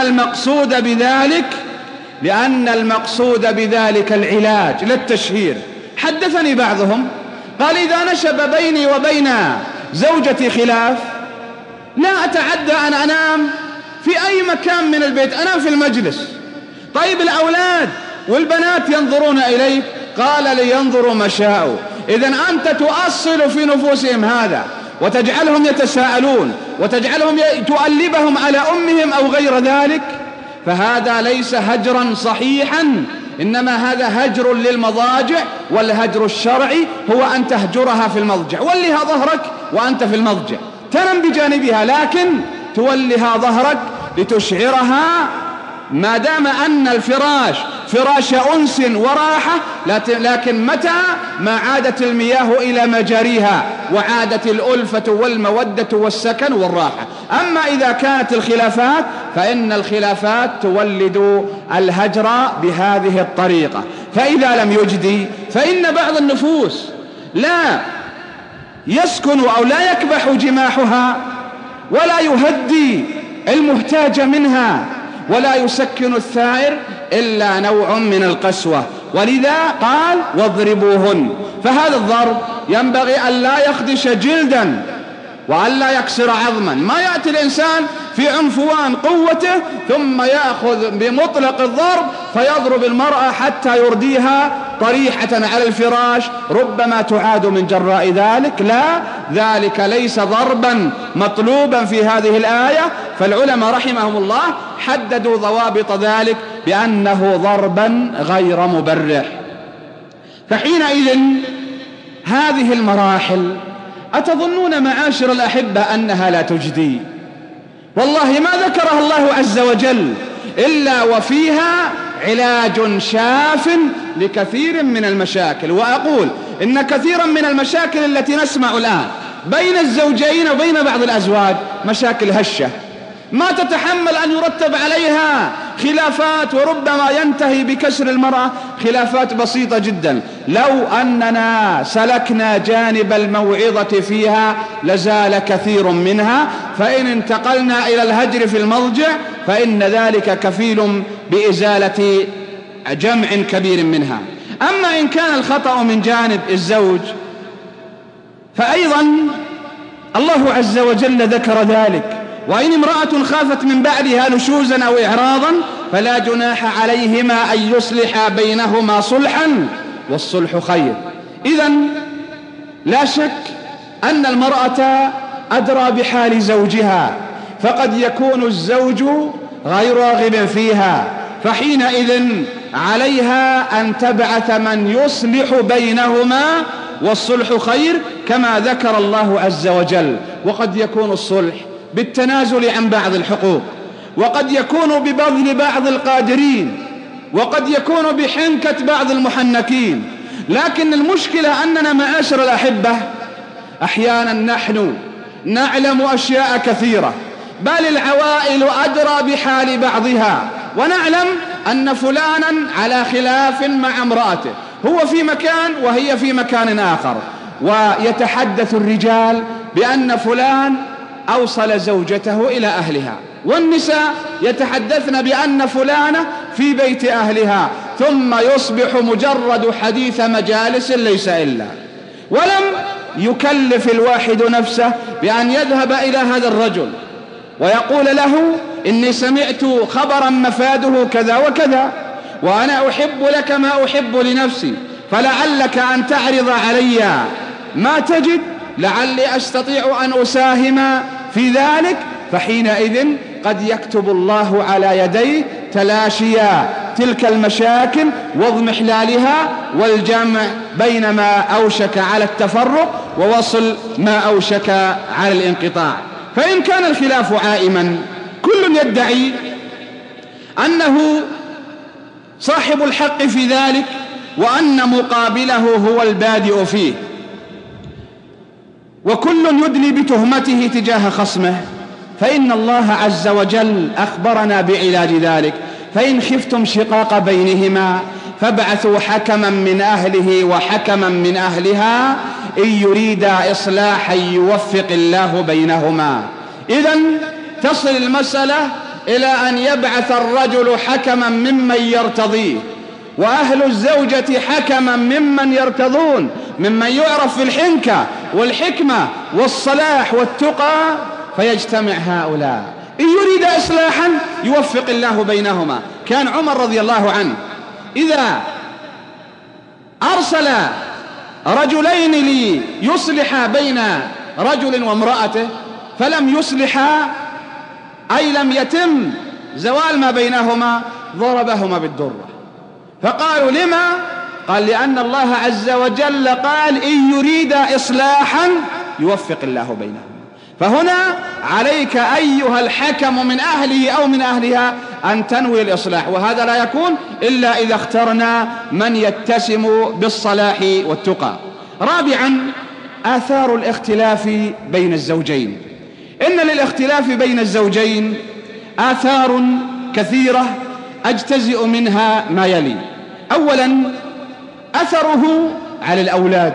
المقصود بذلك العلاج لا التشهير. حدثني بعضهم قال: إذا نشب بيني وبين زوجتي خلاف لا أتعدى أن أنام في أي مكان من البيت، أنام في المجلس. طيب الأولاد والبنات ينظرون إليك، قال: لينظروا ما شاءوا. إذن أنت تؤصل في نفوسهم هذا وتجعلهم يتساءلون وتجعلهم تؤلبهم على أمهم أو غير ذلك، فهذا ليس هجرا صحيحا، إنما هذا هجر للمضاجع. والهجر الشرعي هو أن تهجرها في المضجع، ولها ظهرك وأنت في المضجع، تنم بجانبها، لكن تولها ظهرك لتشعرها ما دام أن الفراش فراش أنس وراحة، لكن متى ما عادت المياه إلى مجاريها وعادت الألفة والمودة والسكن والراحة. أما إذا كانت الخلافات فإن الخلافات تولد الهجر بهذه الطريقة. فإذا لم يجدي فإن بعض النفوس لا يسكن أو لا يكبح جماحها ولا يهدي المحتاج منها ولا يسكن الثائر إلا نوع من القسوة، ولذا قال: واضربوهن. فهذا الضرب ينبغي أن لا يخدش جلدا وألا يكسر عظما. ما يأتي الإنسان في عنفوان قوته ثم يأخذ بمطلق الضرب فيضرب المرأة حتى يرديها طريحة على الفراش، ربما تعاد من جراء ذلك. لا، ذلك ليس ضربا مطلوبا في هذه الآية. فالعلماء رحمهم الله حددوا ضوابط ذلك بأنه ضربا غير مبرح. فحينئذ هذه المراحل أتظنون معاشر الأحبة أنها لا تجدي؟ والله ما ذكرها الله عز وجل إلا وفيها علاج شاف لكثير من المشاكل. وأقول إن كثيرا من المشاكل التي نسمع الآن بين الزوجين وبين بعض الأزواج مشاكل هشة ما تتحمل أن يرتب عليها خلافات، وربما ينتهي بكسر المرأة، خلافات بسيطة جدا. لو أننا سلكنا جانب الموعظة فيها لزال كثير منها، فإن انتقلنا إلى الهجر في المضجع فإن ذلك كفيل بإزالة جمع كبير منها. أما إن كان الخطأ من جانب الزوج فأيضا الله عز وجل ذكر ذلك: وإن امرأة خافت من بعدها نشوزا أو إعراضا فلا جناح عليهما أن يصلحا بينهما صلحا والصلح خير. إذن لا شك أن المرأة أدرى بحال زوجها، فقد يكون الزوج غير راغب فيها، فحينئذ عليها أن تبعث من يصلح بينهما والصلح خير كما ذكر الله عز وجل. وقد يكون الصلح بالتنازل عن بعض الحقوق، وقد يكون ببذل بعض القادرين، وقد يكون بحنكة بعض المحنكين. لكن المشكلة أننا معاشر الأحبة أحيانا نحن نعلم أشياء كثيرة، بل العوائل أدرى بحال بعضها، ونعلم أن فلانا على خلاف مع امرأته، هو في مكان وهي في مكان آخر، ويتحدث الرجال بأن فلان أوصل زوجته إلى أهلها، والنساء يتحدثن بأن فلانة في بيت أهلها، ثم يصبح مجرد حديث مجالس ليس إلا. ولم يكلف الواحد نفسه بأن يذهب إلى هذا الرجل ويقول له: إني سمعت خبرا مفاده كذا وكذا، وأنا أحب لك ما أحب لنفسي، فلعلك أن تعرض علي ما تجد، لعلي أستطيع أن أساهم في ذلك. فحينئذ قد يكتب الله على يديه تلاشيا تلك المشاكل واضمحلالها والجمع بين ما أوشك على التفرق ووصل ما أوشك على الانقطاع. فإن كان الخلاف عائما كل يدعي أنه صاحب الحق في ذلك وأن مقابله هو البادئ فيه، وكل يدلي بتهمته تجاه خصمه، فإن الله عز وجل أخبرنا بعلاج ذلك: فإن خفتم شقاق بينهما فابعثوا حكما من أهله وحكما من أهلها إن يريدا إصلاحا يوفق الله بينهما. إذن تصل المسألة إلى أن يبعث الرجل حكما ممن يرتضيه، وأهل الزوجة حكما ممن يرتضون، ممن يعرف في الحنكة والحكمة والصلاح والتقى، فيجتمع هؤلاء إن يريد إصلاحا يوفق الله بينهما. كان عمر رضي الله عنه إذا أرسل رجلين ليصلحا بين رجل وامرأته فلم يصلحا، أي لم يتم زوال ما بينهما، ضربهما بالدرة. فقالوا: لما؟ قال: لأن الله عز وجل قال: إن يريد إصلاحا يوفق الله بينهما. فهنا عليك أيها الحكم من أهله أو من أهلها أن تنوي الإصلاح، وهذا لا يكون إلا إذا اخترنا من يتسم بالصلاح والتقى. رابعا، آثار الاختلاف بين الزوجين. إن للاختلاف بين الزوجين آثار كثيرة أجتزئ منها ما يلي. أولا، أثره على الأولاد،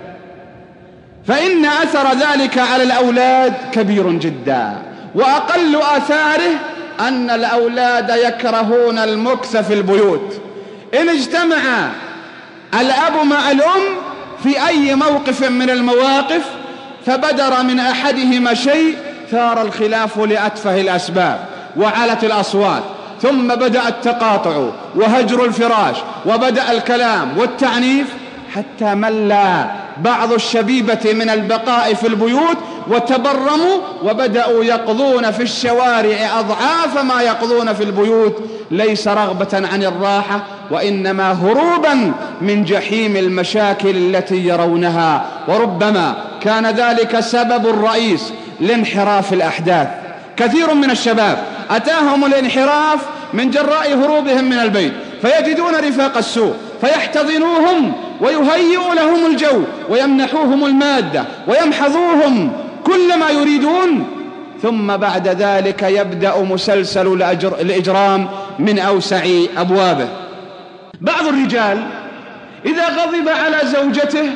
فإن أثر ذلك على الأولاد كبير جدا، وأقل آثاره أن الأولاد يكرهون المكث في البيوت. إن اجتمع الأب مع الأم في أي موقف من المواقف فبدر من أحدهما شيء ثار الخلاف لأتفه الأسباب وعلت الأصوات، ثم بدأ التقاطع وهجر الفراش، وبدأ الكلام والتعنيف، حتى مل بعض الشبيبة من البقاء في البيوت وتبرموا وبدأوا يقضون في الشوارع أضعاف ما يقضون في البيوت، ليس رغبة عن الراحة وإنما هروبا من جحيم المشاكل التي يرونها. وربما كان ذلك سبب الرئيس لانحراف الأحداث. كثير من الشباب أتاهم الانحراف من جراء هروبهم من البيت، فيجدون رفاق السوء فيحتضنوهم ويهيئوا لهم الجو ويمنحوهم المادة ويمحضوهم كل ما يريدون، ثم بعد ذلك يبدأ مسلسل الإجرام من أوسع أبوابه. بعض الرجال إذا غضب على زوجته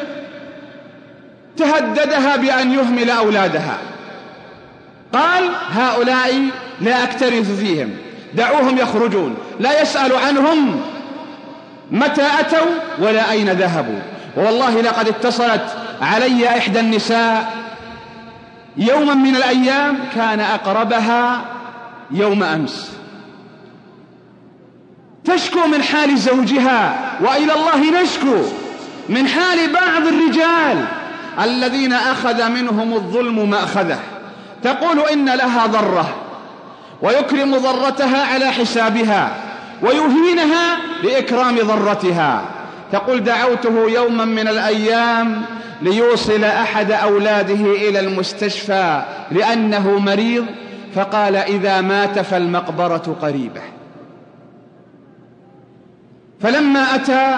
تهددها بأن يهمل أولادها، قال هؤلاء لا أكترث فيهم، دعوهم يخرجون، لا يسأل عنهم متى أتوا ولا أين ذهبوا. والله لقد اتصلت علي إحدى النساء يوما من الأيام كان أقربها يوم أمس، تشكو من حال زوجها، وإلى الله نشكو من حال بعض الرجال الذين أخذ منهم الظلم مأخذه. تقول إن لها ضرة ويكرم ضرتها على حسابها ويهينها لإكرام ضرتها. تقول دعوته يوما من الأيام ليوصل أحد أولاده إلى المستشفى لأنه مريض، فقال إذا مات فالمقبرة قريبة. فلما أتى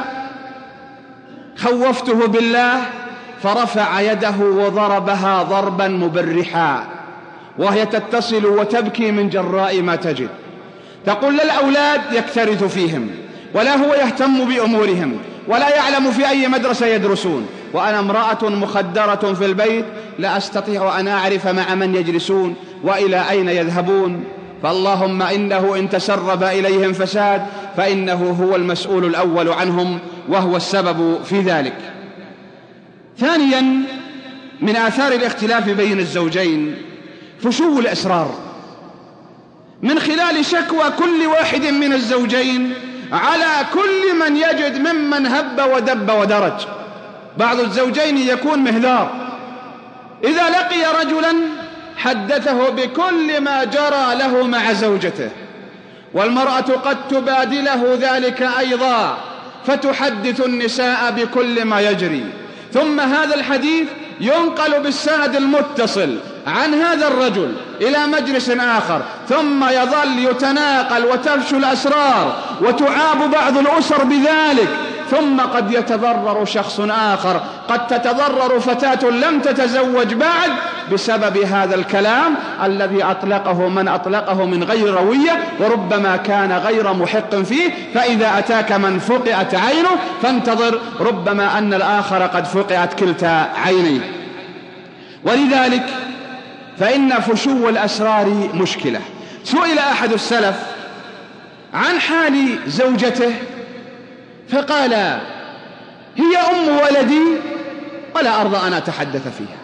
خوفته بالله فرفع يده وضربها ضربا مبرحا وهي تتصل وتبكي من جراء ما تجد. تقول لا الأولاد يكترث فيهم ولا هو يهتم بأمورهم ولا يعلم في أي مدرسة يدرسون، وأنا امرأة مخدرة في البيت لا أستطيع أن أعرف مع من يجلسون وإلى أين يذهبون. فاللهم إنه إن تسرب إليهم فساد فإنه هو المسؤول الأول عنهم وهو السبب في ذلك. ثانيا من آثار الاختلاف بين الزوجين فشو الأسرار من خلال شكوى كل واحد من الزوجين على كل من يجد ممن هب ودب ودرج. بعض الزوجين يكون مهذار، إذا لقي رجلا حدثه بكل ما جرى له مع زوجته، والمرأة قد تبادله ذلك أيضا فتحدث النساء بكل ما يجري، ثم هذا الحديث ينقل بالسند المتصل عن هذا الرجل إلى مجلس آخر، ثم يظل يتناقل وتفشو الأسرار وتعاب بعض الأسر بذلك، ثم قد يتضرر شخص آخر، قد تتضرر فتاة لم تتزوج بعد بسبب هذا الكلام الذي أطلقه من أطلقه من غير روية، وربما كان غير محق فيه. فإذا أتاك من فقعت عينه فانتظر، ربما أن الآخر قد فقعت كلتا عينيه. ولذلك فإن فشو الأسرار مشكلة. سئل أحد السلف عن حال زوجته فقال هي أم ولدي ولا أرضى أن أتحدث فيها،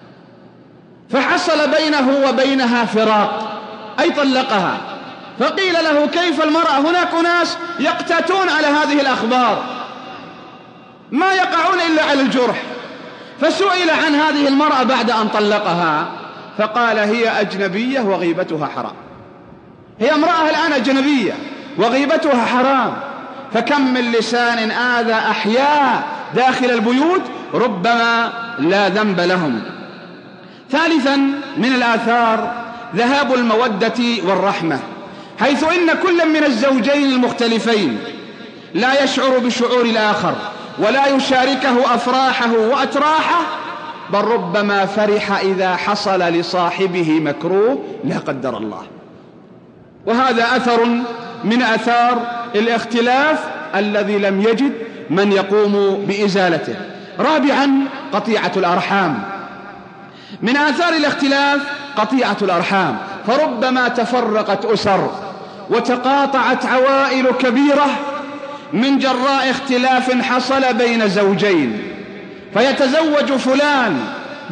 فحصل بينه وبينها فراق أي طلقها. فقيل له كيف المرأة؟ هناك ناس يقتاتون على هذه الأخبار ما يقعون إلا على الجرح. فسئل عن هذه المرأة بعد أن طلقها فقال هي أجنبية وغيبتها حرام. هي امرأة الآن أجنبية وغيبتها حرام، فكم من لسان آذى أحياء داخل البيوت ربما لا ذنب لهم. ثالثا من الآثار ذهاب المودة والرحمة، حيث إن كل من الزوجين المختلفين لا يشعر بشعور الآخر ولا يشاركه أفراحه وأتراحه، بل ربما فرح إذا حصل لصاحبه مكروه لا قدر الله. وهذا أثر من آثار الاختلاف الذي لم يجد من يقوم بإزالته. رابعا قطيعة الأرحام. من آثار الاختلاف قطيعة الأرحام، فربما تفرقت أسر وتقاطعت عوائل كبيرة من جراء اختلاف حصل بين زوجين، فيتزوج فلان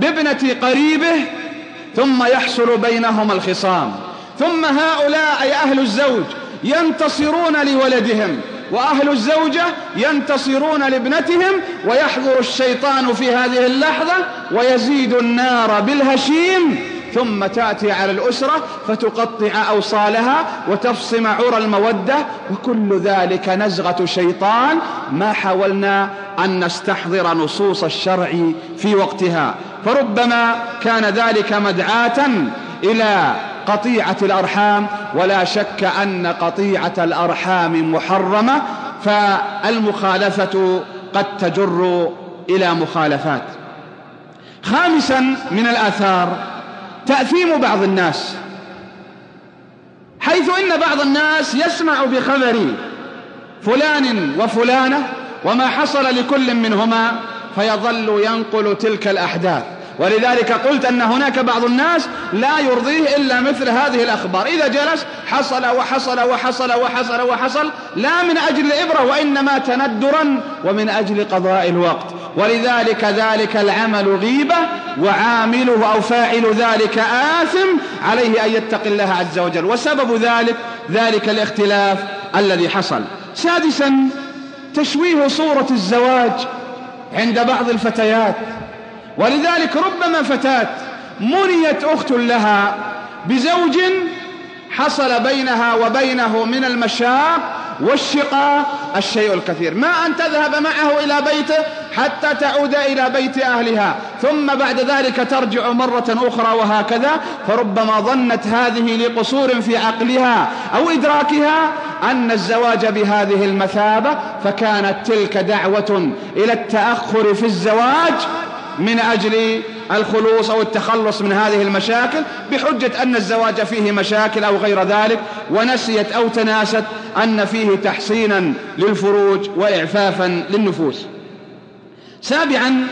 بابنة قريبه ثم يحصل بينهما الخصام، ثم هؤلاء أي أهل الزوج ينتصرون لولدهم، وأهل الزوجة ينتصرون لابنتهم، ويحضر الشيطان في هذه اللحظة ويزيد النار بالهشيم، ثم تأتي على الأسرة فتقطع أوصالها وتفصم عرى المودة، وكل ذلك نزغة شيطان ما حاولنا أن نستحضر نصوص الشرع في وقتها. فربما كان ذلك مدعاة إلى قطيعة الأرحام، ولا شك أن قطيعة الأرحام محرمة، فالمخالفة قد تجر إلى مخالفات. خامسا من الآثار تأثيم بعض الناس، حيث إن بعض الناس يسمع بخبر فلان وفلانة وما حصل لكل منهما فيظل ينقل تلك الأحداث. ولذلك قلت أن هناك بعض الناس لا يرضيه إلا مثل هذه الأخبار، إذا جلس حصل وحصل وحصل وحصل وحصل، لا من أجل العبرة وإنما تندرا ومن أجل قضاء الوقت. ولذلك ذلك العمل غيبة، وعامله أو فاعل ذلك آثم، عليه أن يتقي الله عز وجل، وسبب ذلك الاختلاف الذي حصل. سادسا تشويه صورة الزواج عند بعض الفتيات، ولذلك ربما فتاة منيت أخت لها بزوج حصل بينها وبينه من المشاق والشقاء الشيء الكثير، ما أن تذهب معه إلى بيته حتى تعود إلى بيت أهلها، ثم بعد ذلك ترجع مرة أخرى وهكذا. فربما ظنت هذه لقصور في عقلها أو إدراكها أن الزواج بهذه المثابة، فكانت تلك دعوة إلى التأخر في الزواج من أجل الخلوص أو التخلص من هذه المشاكل، بحجة أن الزواج فيه مشاكل أو غير ذلك، ونسيت أو تناست أن فيه تحصينا للفروج وإعفافا للنفوس. سابعا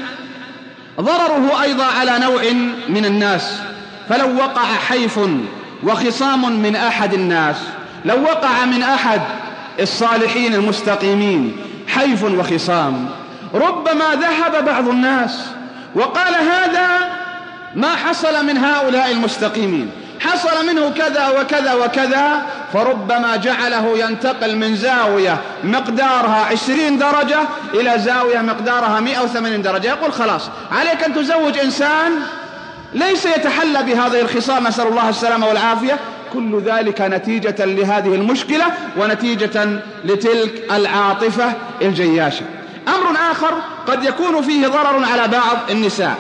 ضرره أيضا على نوع من الناس، فلو وقع حيف وخصام من أحد الناس، لو وقع من أحد الصالحين المستقيمين حيف وخصام، ربما ذهب بعض الناس وقال هذا ما حصل من هؤلاء المستقيمين، حصل منه كذا وكذا وكذا، فربما جعله ينتقل من زاوية مقدارها 20 درجة إلى زاوية مقدارها 180 درجة. يقول خلاص عليك أن تزوج إنسان ليس يتحلى بهذه الخصال، نسأل الله السلامة والعافية. كل ذلك نتيجة لهذه المشكلة ونتيجة لتلك العاطفة الجياشة. أمر آخر قد يكون فيه ضرر على بعض النساء،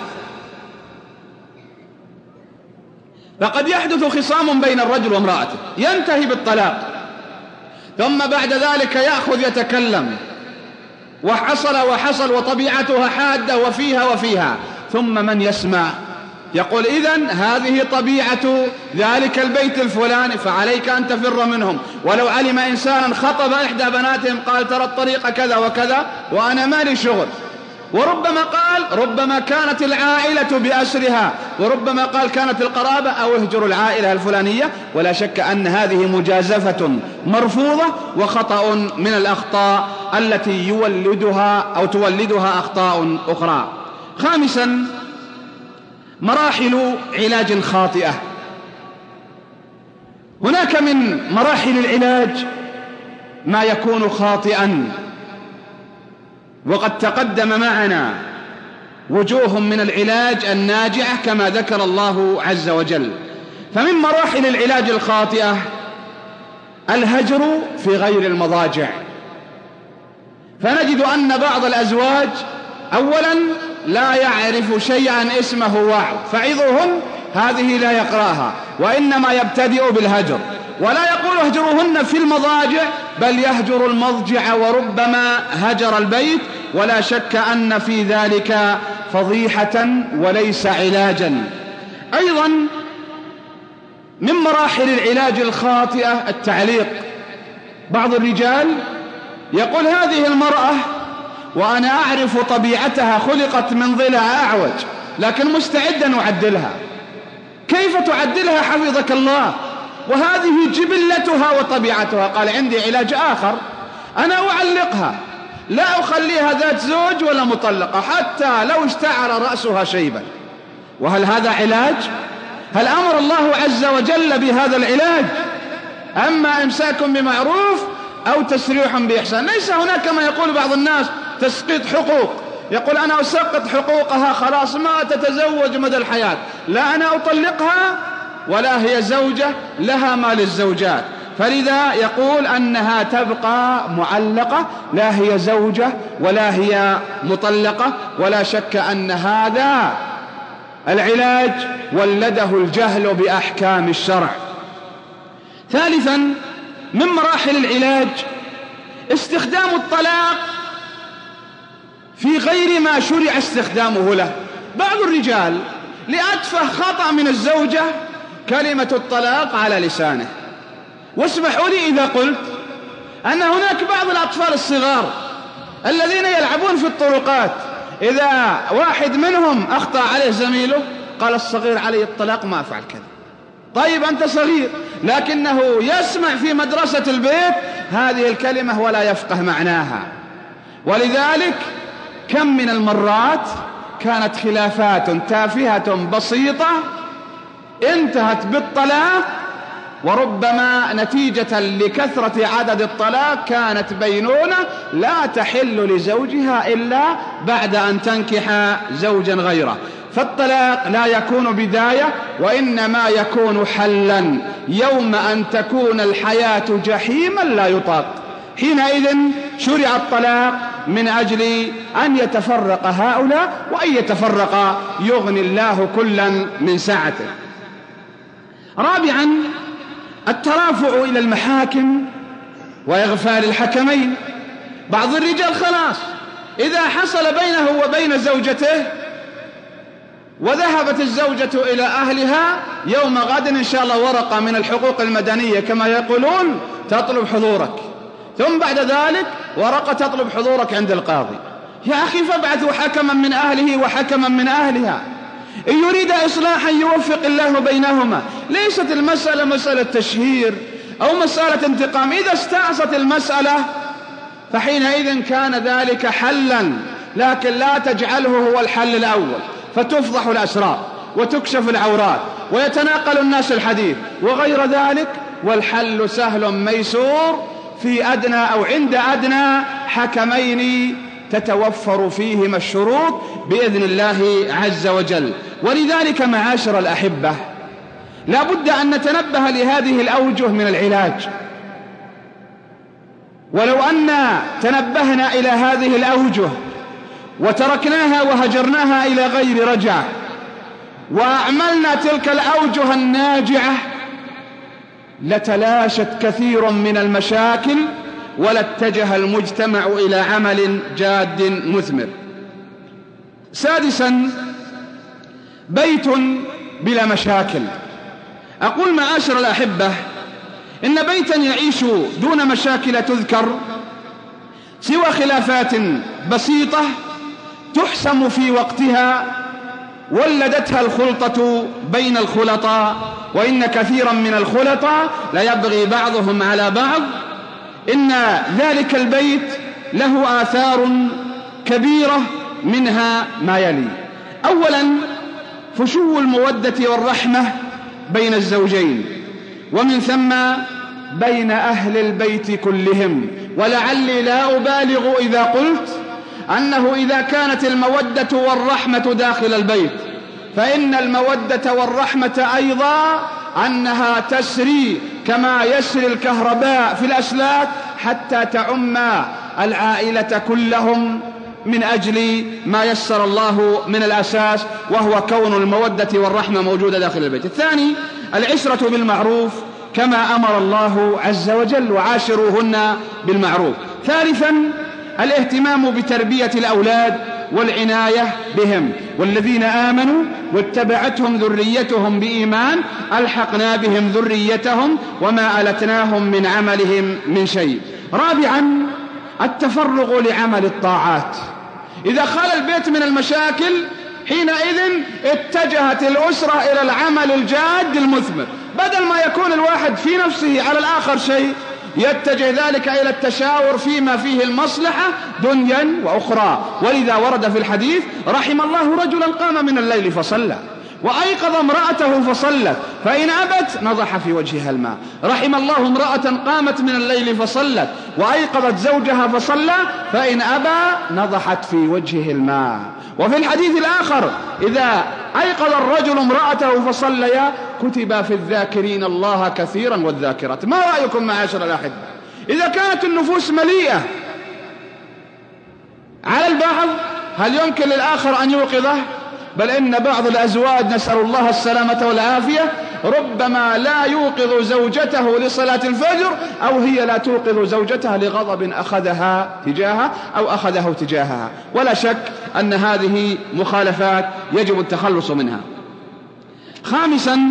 فقد يحدث خصام بين الرجل وامرأته ينتهي بالطلاق، ثم بعد ذلك يأخذ يتكلم وحصل وطبيعتها حادة وفيها، ثم من يسمع يقول إذن هذه طبيعة ذلك البيت الفلاني فعليك أن تفر منهم. ولو علم إنسانا خطب إحدى بناتهم قال ترى الطريق كذا وكذا وأنا مالي شغل، ربما كانت العائلة بأسرها، وربما قال كانت القرابة، أو اهجروا العائلة الفلانية. ولا شك أن هذه مجازفة مرفوضة وخطأ من الأخطاء التي تولدها أخطاء أخرى. خامسا مراحل علاج خاطئة. هناك من مراحل العلاج ما يكون خاطئا، وقد تقدم معنا وجوه من العلاج الناجعة كما ذكر الله عز وجل. فمن مراحل العلاج الخاطئة الهجر في غير المضاجع، فنجد أن بعض الأزواج أولا لا يعرف شيئا اسمه وعظ، فعظوهن هذه لا يقرأها، وإنما يبتدئ بالهجر، ولا يقول اهجروهن في المضاجع، بل يهجر المضجع وربما هجر البيت. ولا شك أن في ذلك فضيحة وليس علاجا. أيضا من مراحل العلاج الخاطئة التعليق. بعض الرجال يقول هذه المرأة وأنا أعرف طبيعتها خلقت من ضلع أعوج، لكن مستعد أن أعدلها. كيف تعدلها حفظك الله وهذه جبلتها وطبيعتها؟ قال عندي علاج آخر، أنا أعلقها، لا أخليها ذات زوج ولا مطلقة، حتى لو اشتعر رأسها شيبا. وهل هذا علاج؟ هل أمر الله عز وجل بهذا العلاج؟ أما إمساك بمعروف أو تسريح بإحسان. ليس هناك كما يقول بعض الناس تسقيط حقوق، يقول أنا أسقط حقوقها خلاص ما تتزوج مدى الحياة، لا أنا أطلقها ولا هي زوجة لها ما للزوجات، فلذا يقول أنها تبقى معلقة، لا هي زوجة ولا هي مطلقة. ولا شك أن هذا العلاج ولده الجهل بأحكام الشرع. ثالثا من مراحل العلاج استخدام الطلاق في غير ما شرع استخدامه له. بعض الرجال لأتفه خطأ من الزوجة كلمة الطلاق على لسانه. واسمحوا لي إذا قلت أن هناك بعض الأطفال الصغار الذين يلعبون في الطرقات، إذا واحد منهم أخطأ عليه زميله قال الصغير عليه الطلاق ما أفعل كذا. طيب أنت صغير، لكنه يسمع في مدرسة البيت هذه الكلمة ولا يفقه معناها. ولذلك كم من المرات كانت خلافات تافهة بسيطة انتهت بالطلاق، وربما نتيجة لكثرة عدد الطلاق كانت بينونة لا تحل لزوجها إلا بعد أن تنكح زوجا غيره. فالطلاق لا يكون بداية، وإنما يكون حلا يوم أن تكون الحياة جحيما لا يطاق. حينئذ شرع الطلاق من أجل أن يتفرق هؤلاء، وأن يتفرق يغني الله كلا من سعته. رابعا الترافع إلى المحاكم وإغفال الحكمين. بعض الرجال خلاص إذا حصل بينه وبين زوجته وذهبت الزوجة إلى أهلها يوم غد إن شاء الله ورقة من الحقوق المدنية كما يقولون تطلب حضورك، ثم بعد ذلك ورقة تطلب حضورك عند القاضي. يا أخي فابعثوا حكما من أهله وحكما من أهلها، إن يريد إصلاحا يوفق الله بينهما. ليست المسألة مسألة تشهير أو مسألة انتقام. إذا استعصت المسألة فحينئذ كان ذلك حلا، لكن لا تجعله هو الحل الأول، فتفضح الأسرار وتكشف العورات ويتناقل الناس الحديث وغير ذلك. والحل سهل ميسور في أدنى أو عند أدنى حكمين تتوفر فيهما الشروط بإذن الله عز وجل. ولذلك معاشر الأحبة لا بد أن نتنبه لهذه الأوجه من العلاج. ولو أن تنبهنا إلى هذه الأوجه وتركناها وهجرناها إلى غير رجعة وأعملنا تلك الأوجه الناجعة لتلاشت كثير من المشاكل ولاتجه المجتمع إلى عمل جاد مثمر. سادسا بيت بلا مشاكل. أقول معاشر الأحبة إن بيتا يعيش دون مشاكل تذكر سوى خلافات بسيطة تحسم في وقتها ولدتها الخلطة بين الخلطاء، وإن كثيرا من الخلطاء ليبغي بعضهم على بعض. إن ذلك البيت له آثار كبيرة، منها ما يلي: أولا فشو المودة والرحمة بين الزوجين، ومن ثم بين أهل البيت كلهم. ولعلي لا أبالغ إذا قلت أنه إذا كانت المودة والرحمة داخل البيت فإن المودة والرحمة أيضا أنها تسري كما يسري الكهرباء في الأسلاك حتى تعم العائلة كلهم من أجل ما يسر الله من الأساس، وهو كون المودة والرحمة موجودة داخل البيت. الثاني العشرة بالمعروف كما أمر الله عز وجل: وعاشروهن بالمعروف. ثالثا الاهتمام بتربية الأولاد والعناية بهم: والذين آمنوا واتبعتهم ذريتهم بإيمان ألحقنا بهم ذريتهم وما ألتناهم من عملهم من شيء. رابعا التفرغ لعمل الطاعات. إذا خال البيت من المشاكل حينئذ اتجهت الأسرة إلى العمل الجاد المثمر، بدل ما يكون الواحد في نفسه على الآخر شيء يتجه ذلك إلى التشاور فيما فيه المصلحة دنيا وأخرى. ولذا ورد في الحديث: رحم الله رجلا قام من الليل فصلى. وأيقظ امرأته فصلت، فإن أبت نضح في وجهها الماء. رحم الله امرأة قامت من الليل فصلت وأيقظت زوجها فصلى، فإن أبى نضحت في وجهه الماء. وفي الحديث الآخر إذا أيقظ الرجل امرأته فصليا كتب في الذاكرين الله كثيرا والذاكرات. ما رأيكم معاشر الأحبة إذا كانت النفوس مليئة على البعض، هل يمكن للآخر أن يوقظه؟ بل إن بعض الأزواج نسأل الله السلامة والعافية ربما لا يوقظ زوجته لصلاة الفجر، أو هي لا توقظ زوجتها لغضب أخذها تجاهها أو أخذه تجاهها. ولا شك أن هذه مخالفات يجب التخلص منها. خامسا،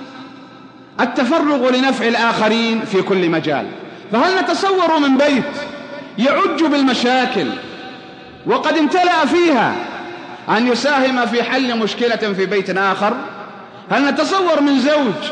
التفرغ لنفع الآخرين في كل مجال. فهل نتصور من بيت يعج بالمشاكل وقد امتلأ فيها أن يساهم في حل مشكلة في بيت آخر؟ هل نتصور من زوج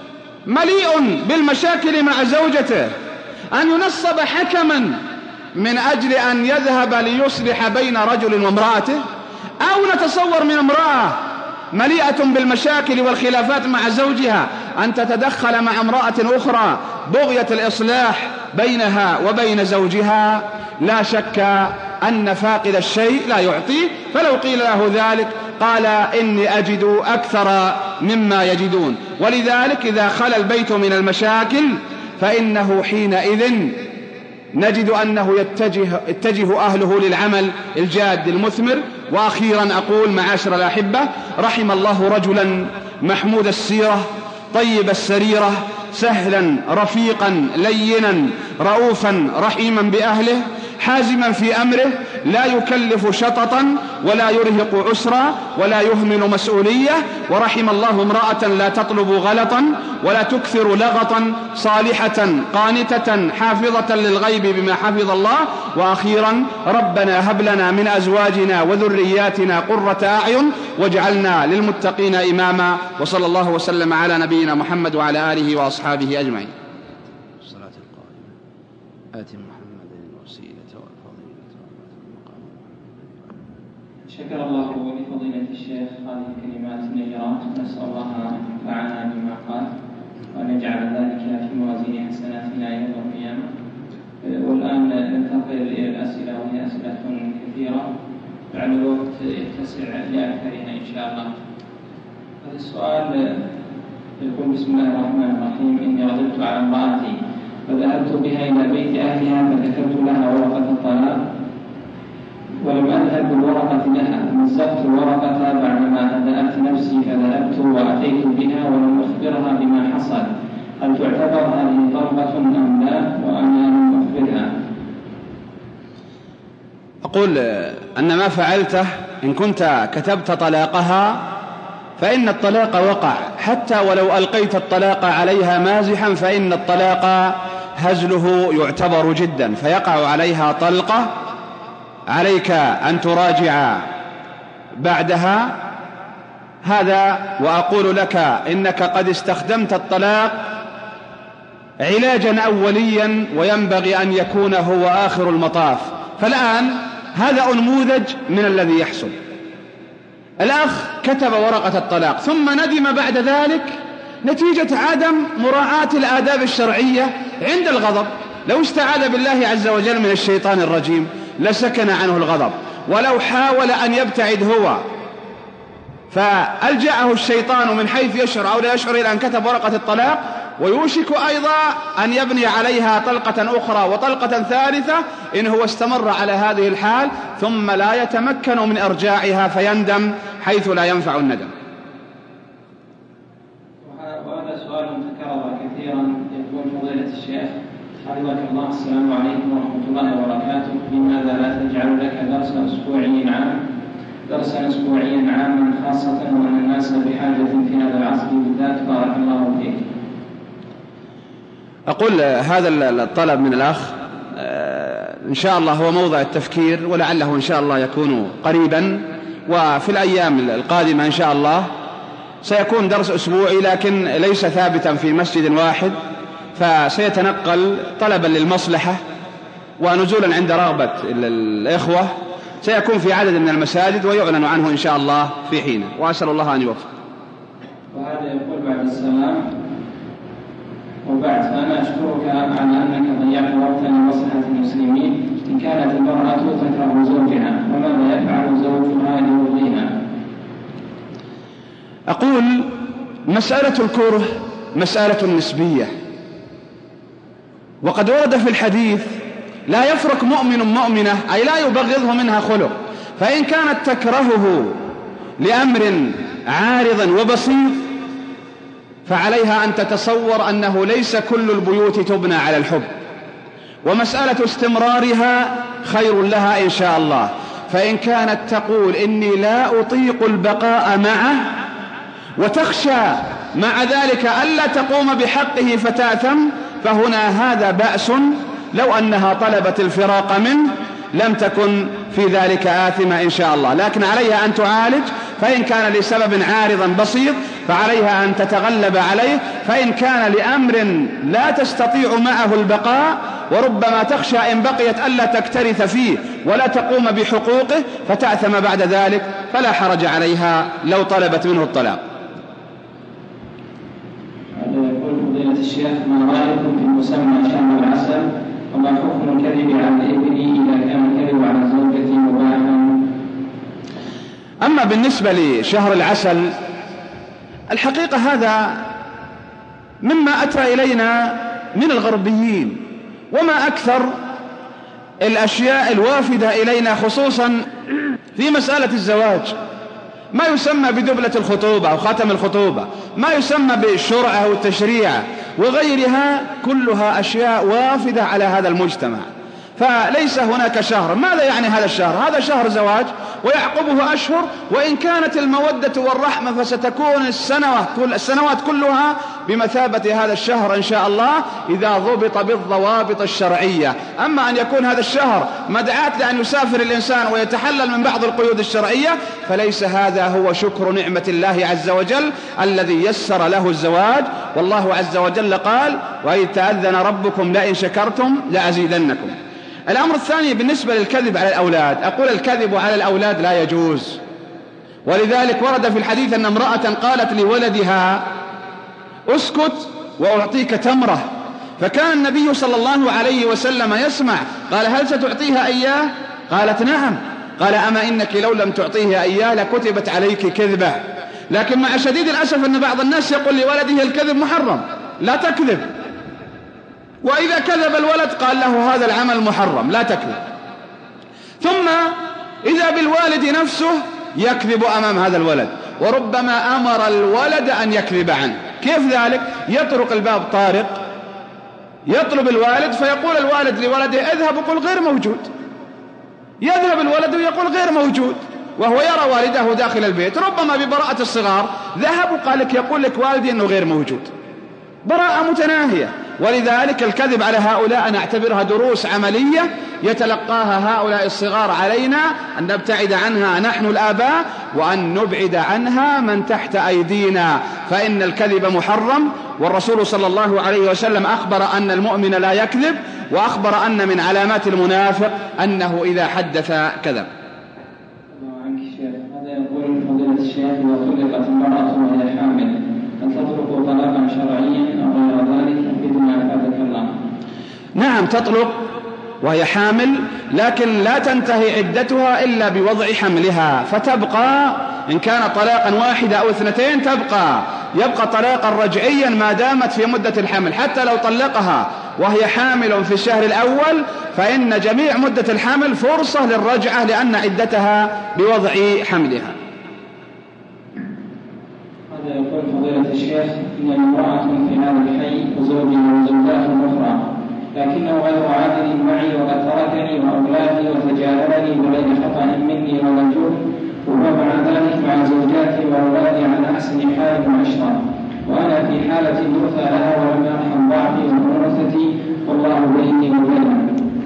مليء بالمشاكل مع زوجته أن ينصب حكما من أجل أن يذهب ليصلح بين رجل وامرأته؟ أو نتصور من امرأة مليئة بالمشاكل والخلافات مع زوجها أن تتدخل مع امرأة أخرى بغية الإصلاح بينها وبين زوجها؟ لا شك أن فاقد الشيء لا يعطيه، فلو قيل له ذلك قال إني أجد أكثر مما يجدون. ولذلك إذا خلا البيت من المشاكل فإنه حينئذ نجد أنه يتجه أهله للعمل الجاد المثمر. وأخيرا أقول معاشر الأحبة، رحم الله رجلا محمود السيرة طيب السريرة سهلا رفيقا لينا رؤوفا رحيما بأهله حازما في أمره، لا يكلف شططا ولا يرهق عسرا ولا يهمل مسؤولية. ورحم الله امرأة لا تطلب غلطا ولا تكثر لغطا، صالحة قانتة حافظة للغيب بما حفظ الله. وأخيرا، ربنا هب لنا من أزواجنا وذرياتنا قرة أعين واجعلنا للمتقين إماما. وصلى الله وسلم على نبينا محمد وعلى آله وأصحابه أجمعين. الصلاة القائمة آت محمد الوسيلة والفضيلة والمقام. شكر الله لفضيلة الشيخ هذه الكلمات النيرات، ونسأل الله أن ينفعنا بما قال وأن يجعل ذلك في موازين حسناتنا يوم القيامة. والآن ننتقل إلى الأسئلة، وهي أسئلة كثيرة لعل الوقت يتسع لأكثرها إن شاء الله. هذا السؤال يقول: بسم الله الرحمن الرحيم. إني غضبت على امرأتي فذهبت بها إلى بيت أهلها فكتبت لها ورقة الطلاق، ولم أذهب بالورقة لها، مزقت الورقة بعدما هدأت نفسي فذهبت وأتيت بها ولم أخبرها بما حصل. هل تعتبر هذه ضربة أم لا؟ وأنا لم أخبرها. أقول أن ما فعلته إن كنت كتبت طلاقها فإن الطلاق وقع، حتى ولو ألقيت الطلاق عليها مازحا فإن الطلاق هزله يعتبر جدا، فيقع عليها طلقة. عليك أن تراجع بعدها هذا. وأقول لك إنك قد استخدمت الطلاق علاجا أوليا وينبغي أن يكون هو آخر المطاف. فالآن هذا نموذج من الذي يحصل. الأخ كتب ورقة الطلاق ثم ندم بعد ذلك نتيجة عدم مراعاة الآداب الشرعية عند الغضب. لو استعاذ بالله عز وجل من الشيطان الرجيم لسكن عنه الغضب، ولو حاول أن يبتعد هو فألجأه الشيطان من حيث يشعر أو لا يشعر إلى أن كتب ورقة الطلاق، ويوشك أيضا أن يبني عليها طلقة أخرى وطلقة ثالثة إن هو استمر على هذه الحال، ثم لا يتمكن من إرجاعها فيندم حيث لا ينفع الندم. وهذا سؤال تكرر كثيرا. يقول فضيلة الشيخ حفظك الله: السلام عليكم ورحمة الله وبركاته. لماذا لا تجعل لك درسا أسبوعيا عاما خاصة وأن الناس بحاجة في هذا العصر بالذات؟ بارك الله فيك. أقول هذا الطلب من الأخ إن شاء الله هو موضع التفكير، ولعله إن شاء الله يكون قريبا، وفي الأيام القادمة إن شاء الله سيكون درس أسبوعي، لكن ليس ثابتا في مسجد واحد، فسيتنقل طلبا للمصلحة ونزولا عند رغبة الإخوة، سيكون في عدد من المساجد ويعلن عنه إن شاء الله في حينه، وأسأل الله أن يوفق. بعد السلام. وبعد، فأنا أشكرك على أنك ضيعت وقتا لمصلحة المسلمين. إن كانت المرأة تكره زوجها، وماذا يفعل زوجها ليرضيها؟ أقول مسألة الكره مسألة نسبية، وقد ورد في الحديث: لا يفرق مؤمن مؤمنة، أي لا يبغضه منها خلق. فإن كانت تكرهه لأمر عارض وبسيط فعليها أن تتصور أنه ليس كل البيوت تبنى على الحب، ومسألة استمرارها خير لها إن شاء الله. فإن كانت تقول إني لا أطيق البقاء معه وتخشى مع ذلك ألا تقوم بحقه فتأثم، فهنا هذا بأس. لو أنها طلبت الفراق منه لم تكن في ذلك آثمة إن شاء الله، لكن عليها أن تعالج. فإن كان لسبب عارض بسيط فعليها أن تتغلب عليه، فإن كان لأمر لا تستطيع معه البقاء وربما تخشى إن بقيت ألا تكترث فيه ولا تقوم بحقوقه فتأثم بعد ذلك، فلا حرج عليها لو طلبت منه الطلاق. يقول فضيلة الشيخ: ما رأيكم في مسمى شهر العسل؟ وما حكم الكذب على الابن إذا كان الكذب على زوجته مباحا؟ أما بالنسبة لشهر العسل، الحقيقة هذا مما أتى إلينا من الغربيين، وما أكثر الأشياء الوافدة إلينا خصوصا في مسألة الزواج، ما يسمى بدبلة الخطوبة أو خاتم الخطوبة، ما يسمى بالشرعة والتشريع وغيرها، كلها أشياء وافدة على هذا المجتمع. فليس هناك شهر. ماذا يعني هذا الشهر؟ هذا شهر زواج ويعقبه أشهر، وإن كانت المودة والرحمة فستكون السنوات كلها بمثابة هذا الشهر إن شاء الله إذا ضبط بالضوابط الشرعية. أما أن يكون هذا الشهر مدعاة لأن يسافر الإنسان ويتحلل من بعض القيود الشرعية، فليس هذا هو شكر نعمة الله عز وجل الذي يسر له الزواج. والله عز وجل قال: وإذ تأذن ربكم لئن شكرتم لأزيدنكم. الأمر الثاني بالنسبة للكذب على الأولاد، أقول الكذب على الأولاد لا يجوز، ولذلك ورد في الحديث أن امرأة قالت لولدها: اسكت وأعطيك تمرة، فكان النبي صلى الله عليه وسلم يسمع، قال: هل ستعطيها إياه؟ قالت: نعم. قال: أما إنك لو لم تعطيه إياه لكتبت عليك كذبة. لكن مع شديد الأسف أن بعض الناس يقول لولده الكذب محرم، لا تكذب، وإذا كذب الولد قال له هذا العمل محرم لا تكذب. ثم إذا بالوالد نفسه يكذب أمام هذا الولد، وربما أمر الولد أن يكذب عنه. كيف ذلك؟ يطرق الباب طارق، يطلب الوالد، فيقول الوالد لولده: اذهب وقل غير موجود. يذهب الولد ويقول غير موجود، وهو يرى والده داخل البيت. ربما ببراءة الصغار ذهب وقال لك، يقول لك والدي أنه غير موجود، براءة متناهية. ولذلك الكذب على هؤلاء أنا أعتبرها دروس عملية يتلقاها هؤلاء الصغار علينا، أن نبتعد عنها نحن الآباء، وأن نبعد عنها من تحت أيدينا، فإن الكذب محرم. والرسول صلى الله عليه وسلم أخبر أن المؤمن لا يكذب، وأخبر أن من علامات المنافق أنه إذا حدث كذب. الله عنك الشيخ. هذا يقول فضيلة الشيخ: إذا طلقت المرأة وهي حامل هل تطلق طلاقا شرعيا أو غير ذلك؟ أفيدنا أفادك الله. نعم، تطلق وهي حامل، لكن لا تنتهي عدتها إلا بوضع حملها، فتبقى إن كان طلاقا واحدة أو اثنتين يبقى طلاقا رجعيا ما دامت في مدة الحمل. حتى لو طلقها وهي حامل في الشهر الأول فإن جميع مدة الحمل فرصة للرجعة، لأن عدتها بوضع حملها. هذا يقول فضيلة الشيخ: إن امرأة في هذا الحي وزوجي وزوجات أخرى، لكنه غير عادل معي وقد تركني وأولادي وتجاهلني بغير خطأ مني ولا جهد، وهو مع ذلك مع زوجاتي وأولادي على أحسن حال وعشرة، وأنا في حالة يرثى لها ولم يرحم ضعفي ومنوثتي، والله بيني وبينها.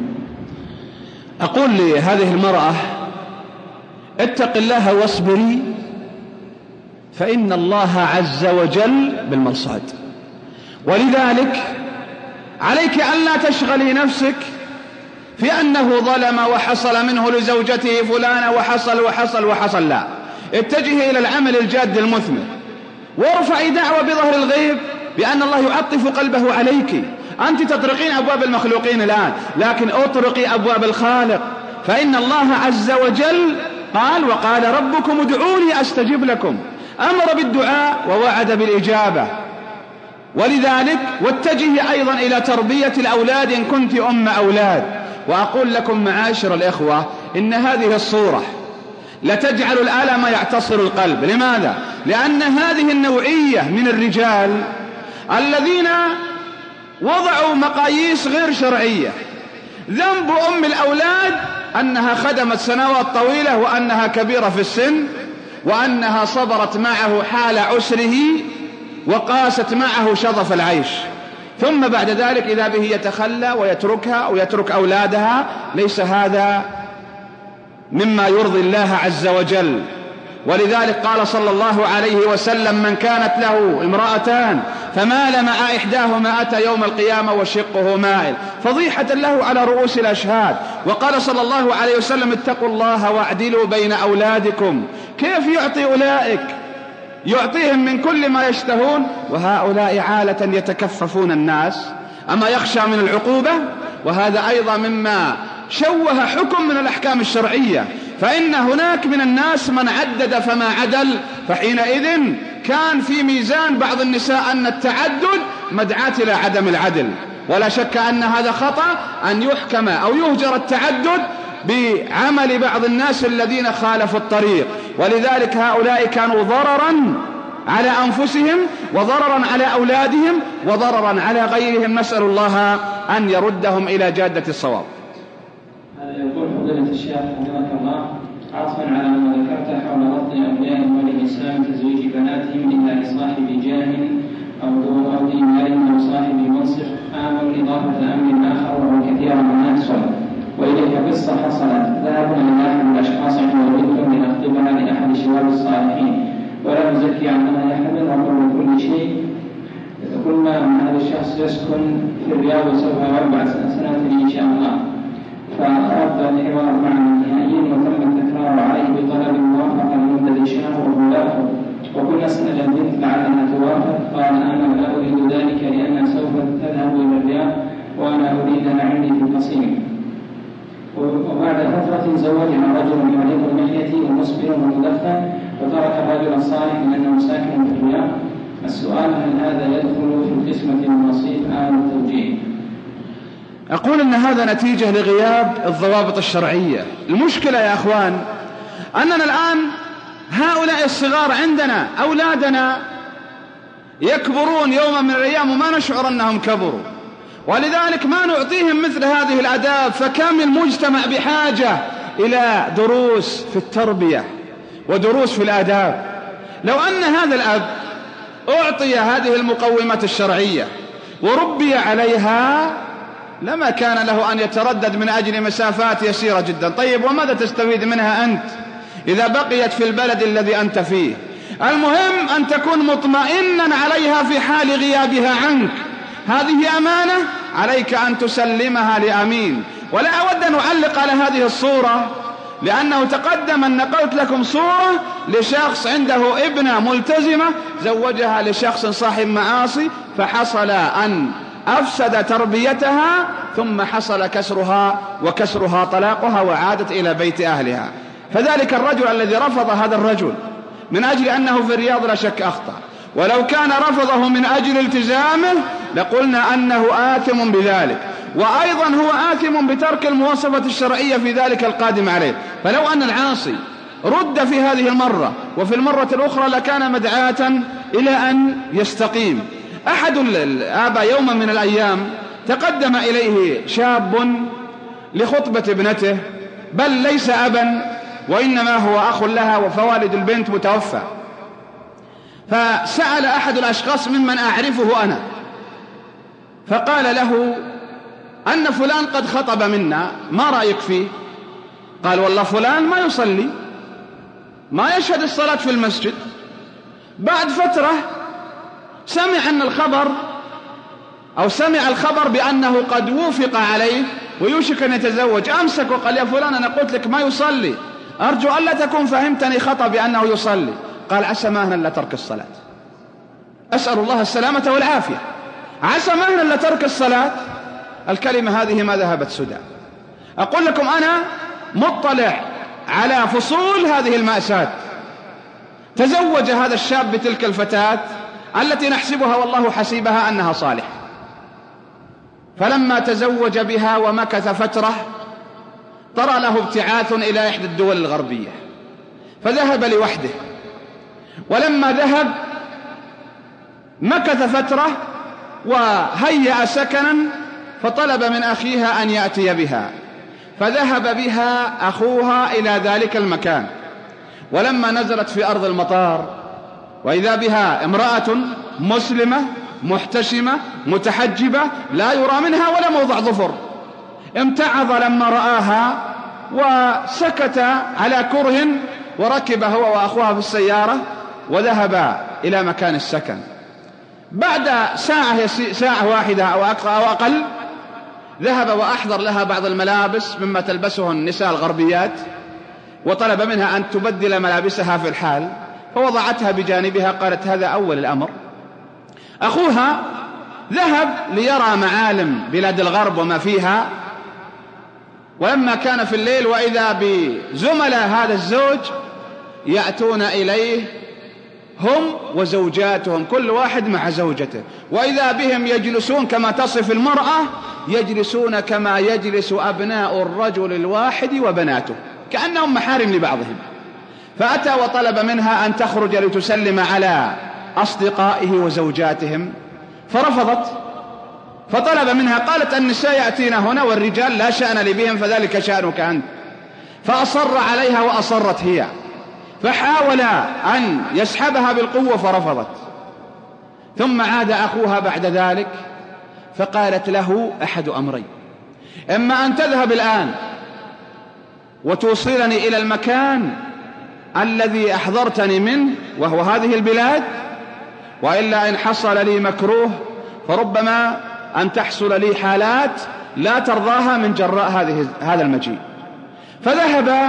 أقول لهذه المرأة: اتق الله واصبري، فإن الله عز وجل بالمرصاد. ولذلك عليك أن لا تشغلي نفسك في أنه ظلم وحصل منه لزوجته فلانة وحصل. لا، اتجهي إلى العمل الجاد المثمر، وارفعي دعوة بظهر الغيب بأن الله يعطف قلبه عليك. أنت تطرقين أبواب المخلوقين الآن، لكن أطرقي أبواب الخالق، فإن الله عز وجل قال: وقال ربكم ادعوني أستجب لكم. أمر بالدعاء ووعد بالإجابة. ولذلك واتجهي أيضا إلى تربية الأولاد إن كنت أم أولاد. وأقول لكم معاشر الإخوة إن هذه الصورة لتجعل الألم يعتصر القلب. لماذا؟ لأن هذه النوعية من الرجال الذين وضعوا مقاييس غير شرعية، ذنب أم الأولاد أنها خدمت سنوات طويلة، وأنها كبيرة في السن، وأنها صبرت معه حال عسره، وقاست معه شظف العيش، ثم بعد ذلك إذا به يتخلى ويتركها أو يترك أولادها. ليس هذا مما يرضي الله عز وجل. ولذلك قال صلى الله عليه وسلم: من كانت له امرأتان فمال مع إحداهما أتى يوم القيامة وشقه مائل، فضيحة له على رؤوس الأشهاد. وقال صلى الله عليه وسلم: اتقوا الله واعدلوا بين أولادكم. كيف يعطي أولئك؟ يعطيهم من كل ما يشتهون، وهؤلاء عالة يتكففون الناس. أما يخشى من العقوبة؟ وهذا أيضا مما شوه حكم من الأحكام الشرعية. فإن هناك من الناس من عدد فما عدل، فحينئذ كان في ميزان بعض النساء أن التعدد مدعاة إلى عدم العدل. ولا شك أن هذا خطأ، أن يحكم أو يهجر التعدد بعمل بعض الناس الذين خالفوا الطريق. ولذلك هؤلاء كانوا ضررا على أنفسهم، وضررا على أولادهم، وضررا على غيرهم. نسأل الله أن يردهم إلى جادة الصواب. هذا يقول فضيلة الشيخ حفظك الله: عطفا على ما ذكرت حول رفض أولياء أموال الإسلام تزويج بناتهم إلا لصاحب جاه أو إيمان أو صاحب منصب، آمن إضافة أمر آخر وهو كثيرا ما يحصل. وإليك قصة حصلت: ذهبنا إلى أحد الأشخاص وولدت لنخطبها لأحد شباب الصالحين، ولا نزكي عنها أحدا وقلنا كل شيء. قلنا أن هذا الشخص يسكن في الرياض وسوف 4 سنوات إن شاء الله، فأردت الحوار معنا نهائيا وتم التكرار عليه بطلب الموافقة لمدة شهر وهو وكنا سنة البنت لعلها توافق. قال: أنا لا أريد ذلك لأنها سوف تذهب إلى الرياض وأنا أريدها عندي في القصيم. وبعد فترة زوجها رجل مريض اللحية ومسبل ومدخن، وترك الرجل الصالح لأنه ساكن في الرياض. السؤال: هل هذا يدخل في القسمة النصيب أم التوجيه؟ أقول أن هذا نتيجة لغياب الضوابط الشرعية. المشكلة يا أخوان أننا الآن هؤلاء الصغار عندنا أولادنا يكبرون يوما من الأيام وما نشعر أنهم كبروا، ولذلك ما نعطيهم مثل هذه الآداب. فكم المجتمع بحاجة إلى دروس في التربية ودروس في الآداب. لو أن هذا الأب أعطي هذه المقومات الشرعية وربي عليها لما كان له أن يتردد من أجل مسافات يسيرة جدا. طيب وماذا تستفيد منها أنت إذا بقيت في البلد الذي أنت فيه؟ المهم أن تكون مطمئنا عليها في حال غيابها عنك. هذه أمانة عليك أن تسلمها لأمين. ولا أود أن أعلق على هذه الصورة، لأنه تقدم أن نقلت لكم صورة لشخص عنده ابنة ملتزمة زوجها لشخص صاحب معاصي، فحصل أن أفسد تربيتها، ثم حصل كسرها وكسرها طلاقها، وعادت إلى بيت أهلها. فذلك الرجل الذي رفض هذا الرجل من أجل أنه في الرياض لا شك أخطأ، ولو كان رفضه من أجل التزامه لقلنا أنه آثم بذلك، وأيضا هو آثم بترك المواصفة الشرعية في ذلك القادم عليه. فلو أن العاصي رد في هذه المرة وفي المرة الأخرى لكان مدعاة إلى أن يستقيم. أحد الآباء يوما من الأيام تقدم إليه شاب لخطبة ابنته، بل ليس أبا وإنما هو أخ لها، وفوالد البنت متوفى. فسأل أحد الأشخاص ممن أعرفه أنا، فقال له أن فلان قد خطب منا، ما رأيك فيه؟ قال والله فلان ما يصلي، ما يشهد الصلاة في المسجد. بعد فترة سمع أن الخبر أو سمع الخبر بأنه قد وافق عليه ويوشك أن يتزوج، أمسك وقال يا فلان أنا قلت لك ما يصلي، أرجو ألا تكون فهمتني خطأ بأنه يصلي. قال عسى ماهنا لا ترك الصلاة. أسأل الله السلامة والعافية. عسى مهلا لترك الصلاة، الكلمة هذه ما ذهبت سدى. أقول لكم أنا مطلع على فصول هذه المأساة. تزوج هذا الشاب بتلك الفتاة التي نحسبها والله حسيبها أنها صالحة، فلما تزوج بها ومكث فترة طرأ له ابتعاث إلى إحدى الدول الغربية، فذهب لوحده. ولما ذهب مكث فترة وهيأ سكنا، فطلب من أخيها أن يأتي بها، فذهب بها أخوها إلى ذلك المكان. ولما نزلت في أرض المطار وإذا بها امرأة مسلمة محتشمة متحجبة لا يرى منها ولا موضع ظفر، امتعض لما رآها وسكت على كره، وركب هو وأخوها في السيارة وذهب إلى مكان السكن. بعد ساعة واحدة أو أقل ذهب وأحضر لها بعض الملابس مما تلبسه النساء الغربيات، وطلب منها أن تبدل ملابسها في الحال، فوضعتها بجانبها. قالت هذا أول الأمر. أخوها ذهب ليرى معالم بلاد الغرب وما فيها، ولما كان في الليل وإذا بزملاء هذا الزوج يأتون إليه هم وزوجاتهم، كل واحد مع زوجته، وإذا بهم يجلسون كما تصف المرأة، يجلسون كما يجلس أبناء الرجل الواحد وبناته، كأنهم محارم لبعضهم. فأتى وطلب منها أن تخرج لتسلم على أصدقائه وزوجاتهم، فرفضت. فطلب منها، قالت النساء يأتين هنا والرجال لا شأن لي بهم، فذلك شأنك أنت. فأصر عليها وأصرت هي، فحاول أن يسحبها بالقوة فرفضت. ثم عاد أخوها بعد ذلك فقالت له أحد أمرين: إما أن تذهب الآن وتوصلني إلى المكان الذي أحضرتني منه وهو هذه البلاد، وإلا إن حصل لي مكروه فربما أن تحصل لي حالات لا ترضاها من جراء هذا المجيء. فذهب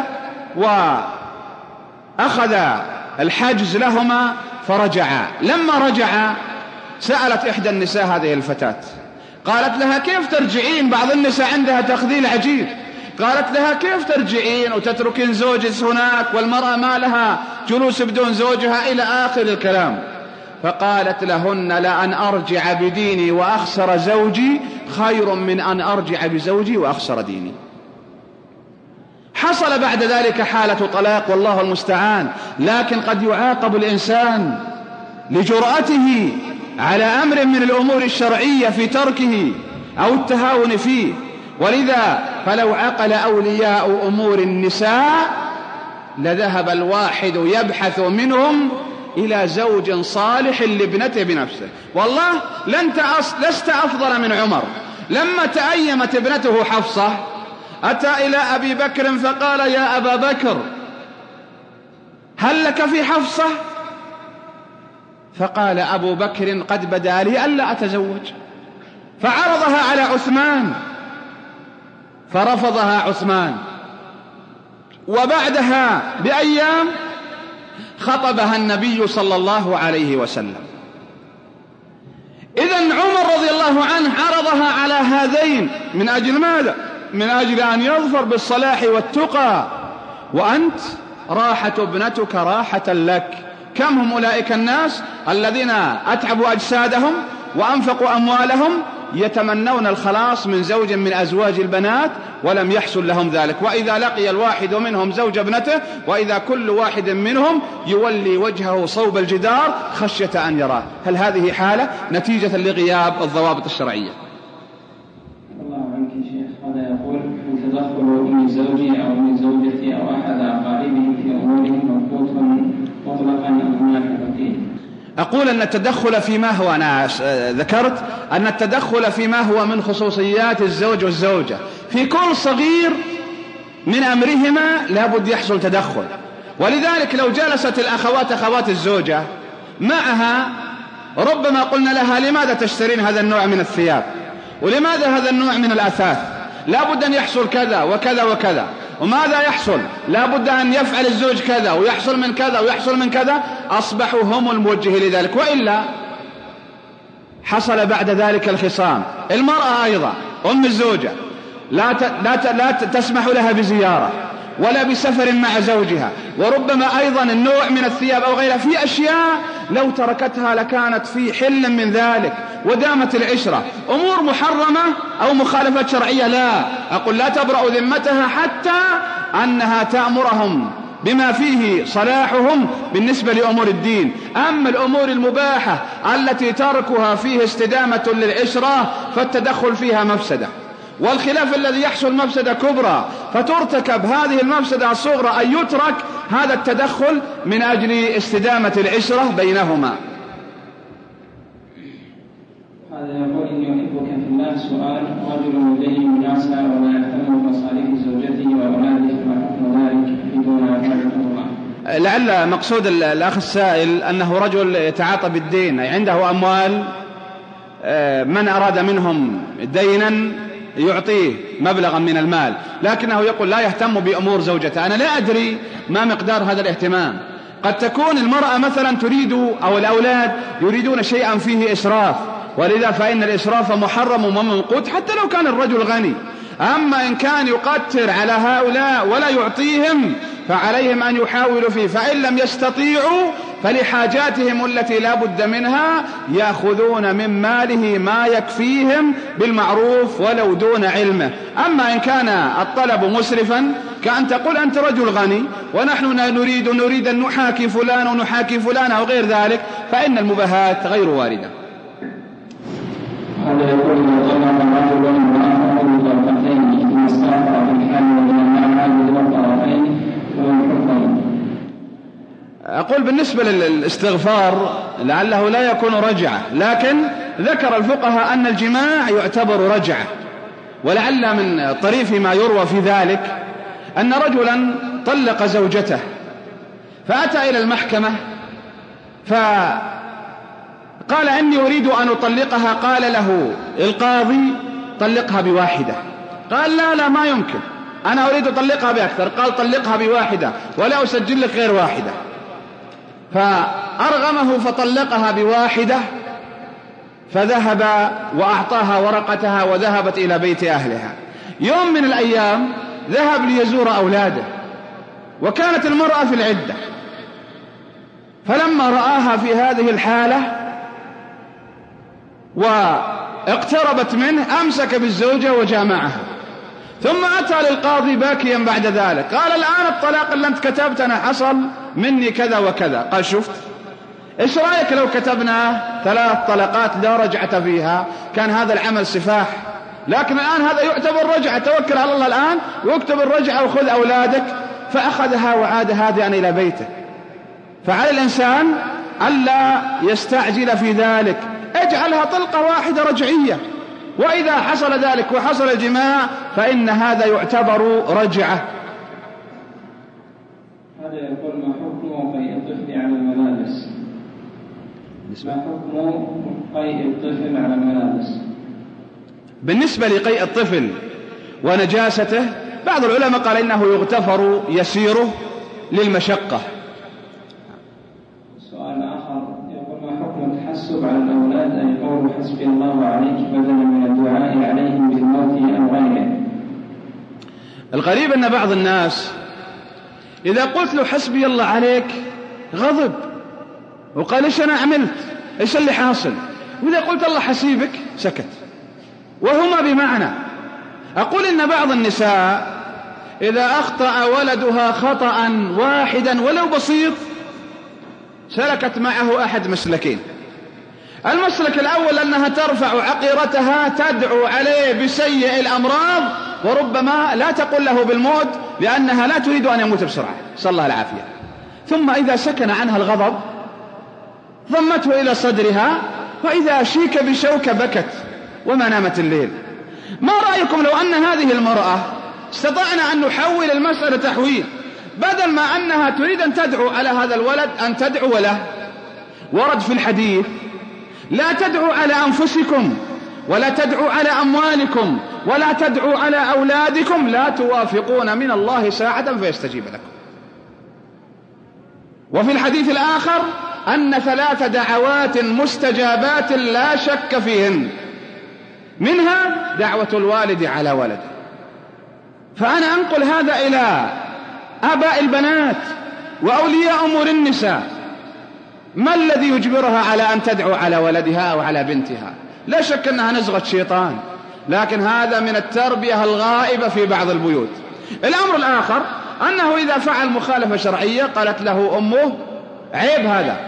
وأخذ الحاجز لهما فرجعا. لما رجعا سألت إحدى النساء هذه الفتاة، قالت لها كيف ترجعين؟ بعض النساء عندها تخذيل عجيب. قالت لها كيف ترجعين وتتركين زوجك هناك والمرأة ما لها جلوس بدون زوجها إلى آخر الكلام. فقالت لهن: لأن أرجع بديني وأخسر زوجي خير من أن أرجع بزوجي وأخسر ديني. حصل بعد ذلك حالة طلاق والله المستعان، لكن قد يعاقب الإنسان لجرأته على أمر من الأمور الشرعية في تركه أو التهاون فيه. ولذا فلو عقل أولياء أمور النساء لذهب الواحد يبحث منهم إلى زوج صالح لابنته بنفسه. والله لست أفضل من عمر لما تأيمت ابنته حفصة أتى إلى أبي بكر فقال: يا أبا بكر هل لك في حفصة؟ فقال أبو بكر: قد بدا لي ألا أتزوج. فعرضها على عثمان فرفضها عثمان، وبعدها بأيام خطبها النبي صلى الله عليه وسلم. إذن عمر رضي الله عنه عرضها على هذين من أجل ماذا؟ من أجل أن يظفر بالصلاح والتقى، وأنت راحة ابنتك راحة لك. كم هم أولئك الناس الذين أتعبوا أجسادهم وأنفقوا أموالهم يتمنون الخلاص من زوج من أزواج البنات ولم يحصل لهم ذلك، وإذا لقي الواحد منهم زوج ابنته وإذا كل واحد منهم يولي وجهه صوب الجدار خشية أن يراه. هل هذه حالة نتيجة لغياب الضوابط الشرعية؟ الله عنك يا شيخ. هذا يقول: تدخل من زوجي أو من زوجتي أو أحد أقاربه في أمورهم موقوف مطلقا أو منافقتين. أقول أن التدخل فيما هو، أنا ذكرت أن التدخل فيما هو من خصوصيات الزوج والزوجة في كل صغير من أمرهما لابد يحصل تدخل. ولذلك لو جلست الأخوات أخوات الزوجة معها ربما قلنا لها: لماذا تشترين هذا النوع من الثياب؟ ولماذا هذا النوع من الأثاث؟ لابد أن يحصل كذا وكذا وكذا. وماذا يحصل؟ لابد أن يفعل الزوج كذا ويحصل من كذا ويحصل من كذا. أصبحوا هم الموجه لذلك. وإلا حصل بعد ذلك الخصام. المرأة أيضا أم الزوجة لا تسمح لها بزيارة ولا بسفر مع زوجها، وربما أيضا النوع من الثياب أو غيرها، في أشياء لو تركتها لكانت في حل من ذلك ودامت العشرة. أمور محرمة أو مخالفة شرعية لا أقول لا تبرأ ذمتها حتى أنها تأمرهم بما فيه صلاحهم بالنسبة لأمور الدين. أما الأمور المباحة التي تركها فيه استدامة للعشرة فالتدخل فيها مفسدة، والخلاف الذي يحصل مفسدة كبرى فترتكب هذه المفسدة الصغرى أن يترك هذا التدخل من أجل استدامة العشرة بينهما. هذا يقول إني أحبك في الله. سؤال: رجل يدين الناس ولا يهتم بمصالح زوجته وأولاده فما حكم ذلك بدون الله؟ لعل مقصود الأخ السائل أنه رجل يتعاطى بالدين، أي عنده أموال، من أراد منهم دينا يعطيه مبلغا من المال، لكنه يقول لا يهتم بأمور زوجته. أنا لا أدري ما مقدار هذا الاهتمام. قد تكون المرأة مثلا تريد أو الأولاد يريدون شيئا فيه إسراف، ولذا فإن الإسراف محرم وممقوت حتى لو كان الرجل غني. أما إن كان يقتر على هؤلاء ولا يعطيهم فعليهم أن يحاولوا فيه، فإن لم يستطيعوا فلحاجاتهم التي لا بد منها يأخذون من ماله ما يكفيهم بالمعروف ولو دون علمه. أما إن كان الطلب مسرفا كأن تقول أنت رجل غني ونحن نريد أن نحاكي فلان ونحاكي فلان أو غير ذلك، فإن المباهات غير واردة. هذا يقول إذا طلق رجل امرأة أو طلقتين ثم استغفر في الحال ومن هذه الطرفين والحكم. أقول بالنسبة للاستغفار لعله لا يكون رجعة، لكن ذكر الفقهاء أن الجماع يعتبر رجعة، ولعل من طريف ما يروى في ذلك أن رجلا طلق زوجته فأتى إلى المحكمة فقال إني أريد أن أطلقها. قال له القاضي طلقها بواحدة. قال لا ما يمكن، أنا أريد أطلقها بأكثر. قال طلقها بواحدة ولا أسجل لك غير واحدة. فأرغمه فطلقها بواحدة، فذهب وأعطاها ورقتها وذهبت إلى بيت أهلها. يوم من الأيام ذهب ليزور أولاده وكانت المرأة في العدة، فلما رآها في هذه الحالة واقتربت منه أمسك بالزوجة وجامعها، ثم أتى للقاضي باكيا بعد ذلك. قال الآن الطلاق اللي أنت كتبت أنا حصل مني كذا وكذا. قال شفت، إيش رأيك لو كتبنا 3 طلقات لا رجعة فيها؟ كان هذا العمل سفاح، لكن الآن هذا يعتبر رجعة. توكل على الله الآن واكتب الرجعة وخذ أولادك. فأخذها وعاد هادئا إلى بيته. فعلى الإنسان ألا يستعجل في ذلك، اجعلها طلقة واحدة رجعية، وإذا حصل ذلك وحصل الجماع فإن هذا يعتبر رجعة. هذا يقول ما حكم قيء الطفل على الملابس؟ ما حكم قيء الطفل على الملابس؟ بالنسبة لقيء الطفل ونجاسته بعض العلماء قال إنه يغتفر يسيره للمشقة. سؤال آخر يقول ما حكم التحسب على الأولاد أي قول حسبي الله عليك بدلا من الدعاء عليهم بالموت أو غيره؟ الغريب أن بعض الناس إذا قلت له حسبي الله عليك غضب وقال إيش أنا عملت، إيش اللي حاصل، وإذا قلت الله حسيبك سكت. وهما بمعنى. أقول إن بعض النساء إذا أخطأ ولدها خطأ واحدا ولو بسيط سلكت معه أحد مسلكين. المسلك الأول أنها ترفع عقيرتها تدعو عليه بسيء الأمراض، وربما لا تقول له بالموت لأنها لا تريد أن يموت بسرعة، صلى الله العافية. ثم إذا سكن عنها الغضب ضمته إلى صدرها، وإذا شيك بشوكة بكت وما نامت الليل. ما رأيكم لو أن هذه المرأة استطعنا أن نحول المسألة تحويل، بدل ما أنها تريد أن تدعو على هذا الولد أن تدعو له؟ ورد في الحديث لا تدعوا على أنفسكم ولا تدعوا على أموالكم ولا تدعوا على أولادكم، لا توافقون من الله ساعة فيستجيب لكم. وفي الحديث الآخر أن 3 دعوات مستجابات لا شك فيهن، منها دعوة الوالد على ولده. فأنا أنقل هذا إلى آباء البنات وأولياء أمور النساء، ما الذي يجبرها على أن تدعو على ولدها أو على بنتها؟ لا شك أنها نزغة شيطان، لكن هذا من التربية الغائبة في بعض البيوت. الأمر الآخر أنه إذا فعل مخالفة شرعية قالت له أمه عيب، هذا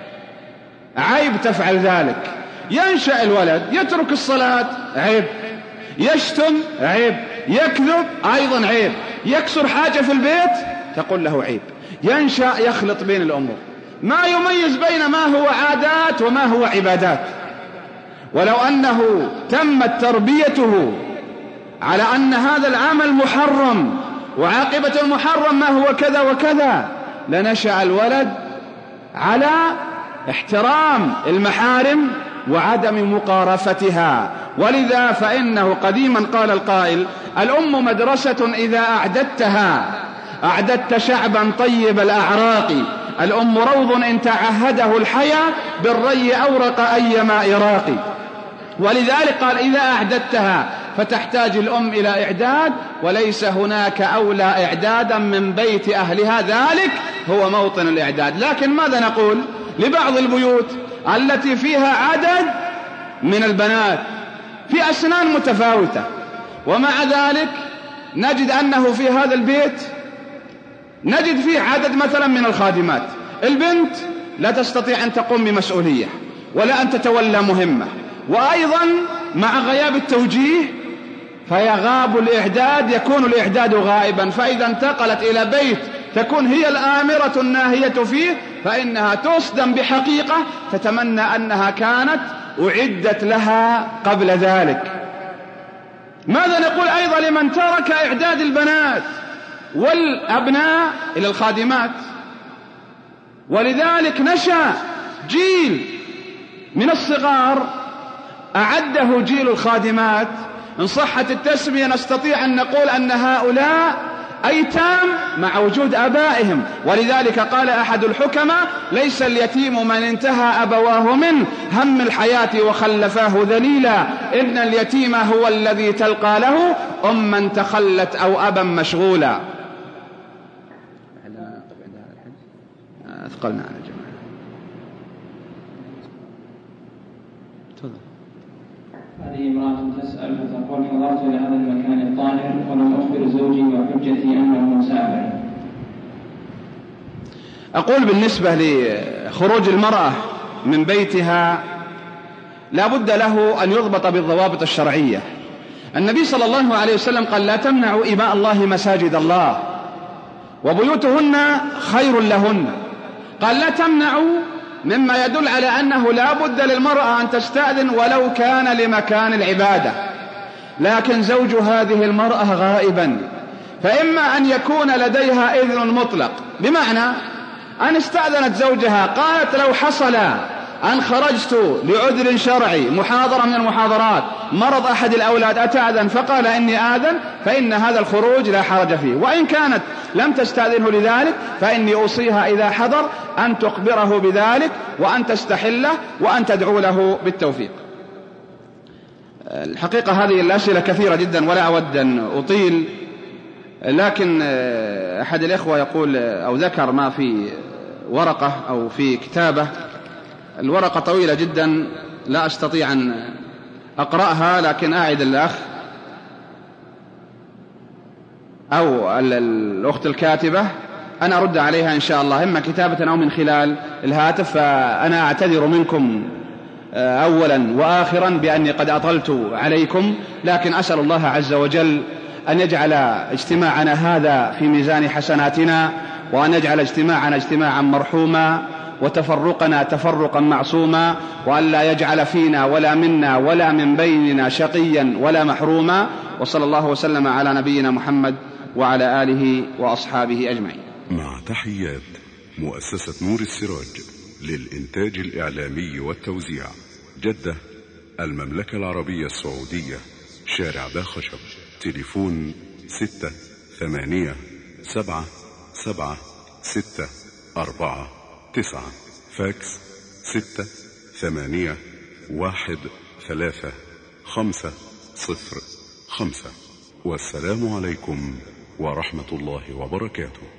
عيب تفعل ذلك، ينشأ الولد يترك الصلاة عيب، يشتم عيب، يكذب أيضا عيب، يكسر حاجة في البيت تقول له عيب، ينشأ يخلط بين الأمور، ما يميز بين ما هو عادات وما هو عبادات. ولو أنه تمت تربيته على أن هذا العمل محرم وعاقبة المحرم ما هو كذا وكذا، لنشأ الولد على احترام المحارم وعدم مقارفتها. ولذا فإنه قديما قال القائل: الأم مدرسة إذا أعددتها أعددت شعبا طيب الأعراق، الأم روض إن تعهده الحياة بالري أورق أيما إراق. ولذلك قال: إذا أعددتها، فتحتاج الأم إلى إعداد، وليس هناك أولى إعدادا من بيت أهلها، ذلك هو موطن الإعداد. لكن ماذا نقول لبعض البيوت التي فيها عدد من البنات في أسنان متفاوتة، ومع ذلك نجد أنه في هذا البيت نجد فيه عدد مثلا من الخادمات، البنت لا تستطيع أن تقوم بمسؤولية ولا أن تتولى مهمة، وأيضا مع غياب التوجيه فيغاب الإعداد، يكون الإعداد غائبا. فإذا انتقلت إلى بيت تكون هي الآمرة الناهية فيه فإنها تصدم بحقيقة تتمنى أنها كانت أعدت لها قبل ذلك. ماذا نقول أيضا لمن ترك إعداد البنات والأبناء إلى الخادمات؟ ولذلك نشأ جيل من الصغار أعده جيل الخادمات. إن صحت التسمية نستطيع أن نقول أن هؤلاء أيتام مع وجود أبائهم. ولذلك قال أحد الحكماء: ليس اليتيم من انتهى أبواه من هم الحياة وخلفاه ذليلا، إن اليتيم هو الذي تلقى له أما تخلت أو أبا مشغولا. أثقلنا على الجماعة. تفضل. هذه امرأة تسأل فتقول: حضرت إلى هذا المكان الطاهر ولم أخبر زوجي وحجتي أنه مسافر. أقول بالنسبة لخروج المرأة من بيتها لا بد له أن يضبط بالضوابط الشرعية. النبي صلى الله عليه وسلم قال: لا تمنعوا إماء الله مساجد الله وبيوتهن خير لهن. قال: لا تمنعوا، مما يدل على أنه لا بد للمرأة أن تستأذن ولو كان لمكان العبادة، لكن زوج هذه المرأة غائبا، فإما أن يكون لديها إذن مطلق، بمعنى أن استأذنت زوجها قالت: لو حصل أن خرجت لعذر شرعي، محاضرة من المحاضرات، مرض أحد الأولاد، أتأذن، فقال إني آذن، فإن هذا الخروج لا حرج فيه. وإن كانت لم تستأذنه لذلك فإني أوصيها إذا حضر أن تخبره بذلك وأن تستحله وأن تدعو له بالتوفيق. الحقيقة هذه الأسئلة كثيرة جدا ولا أود أن أطيل، لكن أحد الإخوة يقول أو ذكر ما في ورقة أو في كتابة، الورقة طويلة جدا لا أستطيع أن أقرأها، لكن أعد الأخ أو الأخت الكاتبة أن أرد عليها إن شاء الله، إما كتابة أو من خلال الهاتف. فأنا أعتذر منكم أولا وآخرا بأني قد أطلت عليكم، لكن أسأل الله عز وجل أن يجعل اجتماعنا هذا في ميزان حسناتنا، وأن يجعل اجتماعنا اجتماعا مرحوما وتفرقنا تفرقا معصوما، وأن لا يجعل فينا ولا منا ولا من بيننا شقيا ولا محروما. وصلى الله وسلم على نبينا محمد وعلى آله وأصحابه أجمعين. مع تحيات مؤسسة نور السراج للإنتاج الإعلامي والتوزيع، جدة، المملكة العربية السعودية، شارع باخشب، تليفون 6877764 9 فاكس 6813505. والسلام عليكم ورحمة الله وبركاته.